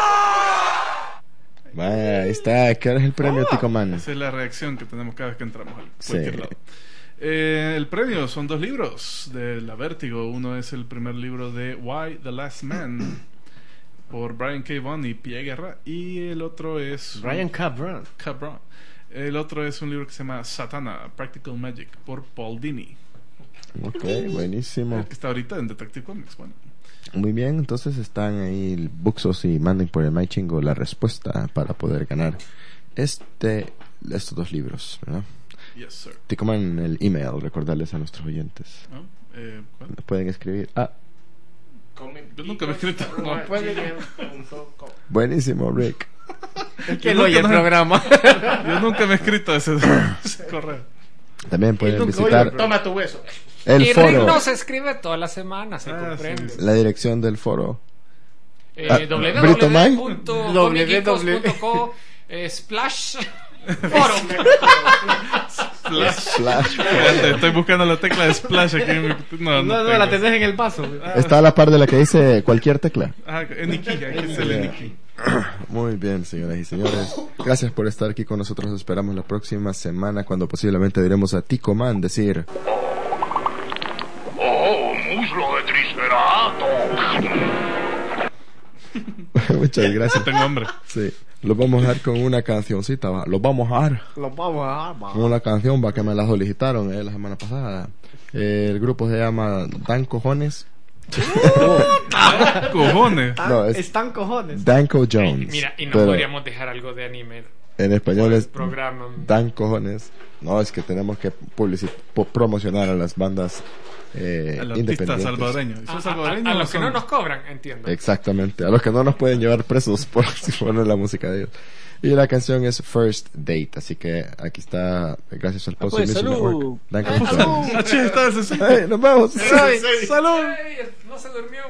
god! Vaya, ahí está. ¿Qué hora es el premio, Ticoman? Esa es la reacción que tenemos cada vez que entramos a Sí. cualquier lado. Eh, el premio son dos libros de la Vértigo. Uno es el primer libro de Why the Last Man por Brian K. Vaughan y Pierre Guerra. Y el otro es Brian Cabron. Cabron. El otro es un libro que se llama Satana, Practical Magic por Paul Dini, Ok, buenísimo. el que está ahorita en Detective Comics. Bueno, Muy bien, entonces están ahí buxos y manden por el My Chingo la respuesta para poder ganar este estos dos libros, ¿verdad? yes sir. Ticoman, el email, recordarles a nuestros oyentes. ¿No? Eh, ¿cuál? Pueden escribir. Ah, Yo nunca me he escrito. arroba No puede. gmail punto com. buenísimo, Rick. Que no oye el programa. Yo nunca me he escrito ese, ese correo. También pueden nunca visitar oye, Toma tu hueso. el y Rick foro, no se escribe toda la semana, se Ah, comprende. sí. la dirección del foro. Eh, Ah, Brito May. w w w punto comiquicos punto co eh, splash foro. Splash. Flash. Espérate, estoy buscando la tecla de Splash aquí en mi... No, no, No, no, tengo. la tenés en el paso. Está a la par de la que dice cualquier tecla. Ah, Eniki, aquí es el Eniki. Muy bien, señoras y señores. Gracias por estar aquí con nosotros. Esperamos la próxima semana cuando posiblemente diremos a Tico Man decir... Oh, muslo de triceratops. Muchas gracias. Tengo hambre. Sí. Los vamos a dejar con una cancioncita. ¿va? Los vamos a dejar Los vamos a dar, va. con una canción va que me la solicitaron eh, la semana pasada. Eh, el grupo se llama Dan Cojones. Cojones. Están, No, es- están cojones. Danko Jones. Mira, y no Pero podríamos dejar algo de anime. en español es Programa. Dan Cojones. No, es que tenemos que publici- po- promocionar a las bandas eh, El artista independientes. salvadoreño. ¿Y A, son a- salvadoreños a o los que son- no nos cobran, entiendo. Exactamente, a los que no nos pueden llevar presos por si ponen la música de ellos. Y la canción es First Date, así que aquí está, gracias al Post pues, Music salud. Network. Dan Cojones. Ah, sí, está ese sí. Hey, nos vemos. ¡Salud! Ey, no se durmió.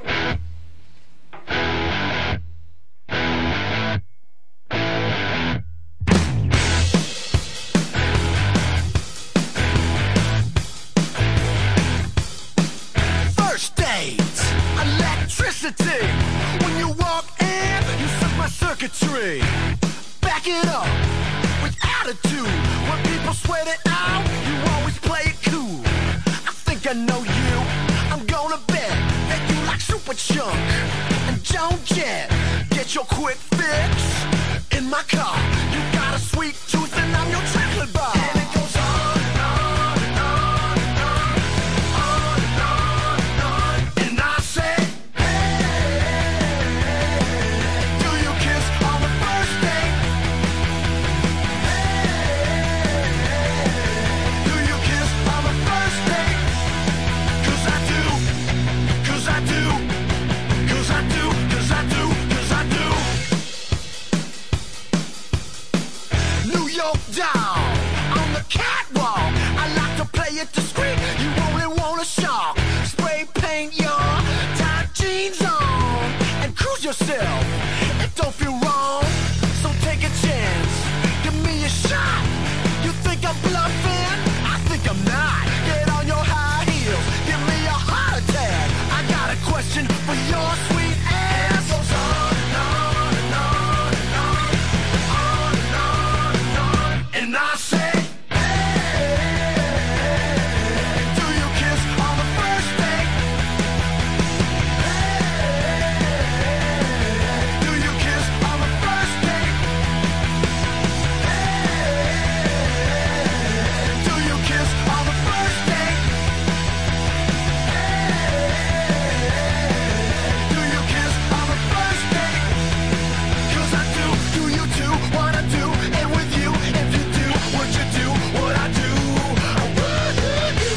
First date, electricity. When you walk in, you set my circuitry. Back it up with attitude. When people sweat it out, you always play it cool. I think I know you. I'm gonna bet that you like super chunk and don't jet. Get your quick fix in my car. You got a sweet tooth and I'm your chocolate bar. And it goes on and on and on and on. On and on and on. And I say, hey, do you kiss on the first date? Hey, do you kiss on the first date? 'Cause I do, 'cause I do, 'cause I do, 'cause I do, 'cause I do. New York down on the catwalk. I like to play it discreet. You only want a shock. Spray paint your tight jeans on and cruise yourself. It don't feel wrong, so take a chance. Give me a shot. You think I'm bluffing? I think I'm not. Get on your high heels. Give me a heart attack. I got a question for your sweet ass. It goes on and on and on and on. On and on and on. And I say, hey, do you kiss on the first date? Hey, do you kiss on the first date? Hey, do you kiss on the first date? Hey, do you kiss on the first date? 'Cause I do, do you do what I do? And with you, if you do what you do, what I do, I would do.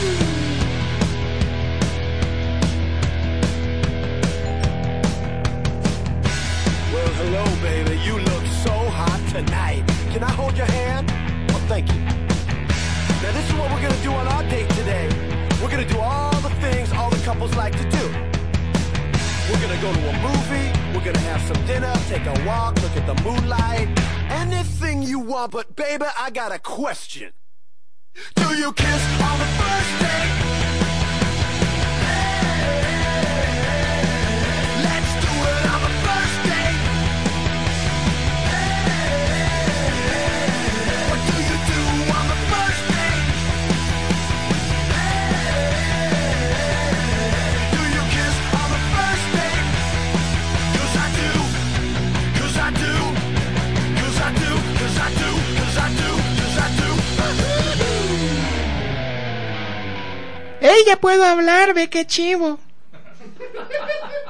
Well, hello, baby. You look so hot tonight. Can I hold your hand? Oh, thank you. Now, this is what we're gonna do on our date today. We're gonna do all the things all the couples like to do. We're gonna go to a movie, we're gonna have some dinner, take a walk, look at the moonlight. Anything you want, but baby, I got a question. Do you kiss on the first date? Let's do it on the first date. What do you do on the first date? Do you kiss on the first date? 'Cause I do, 'cause I do, 'cause I do, 'cause I do, 'cause I do, 'cause I do. ¡Ey, ya puedo hablar! ¡Ve qué chivo!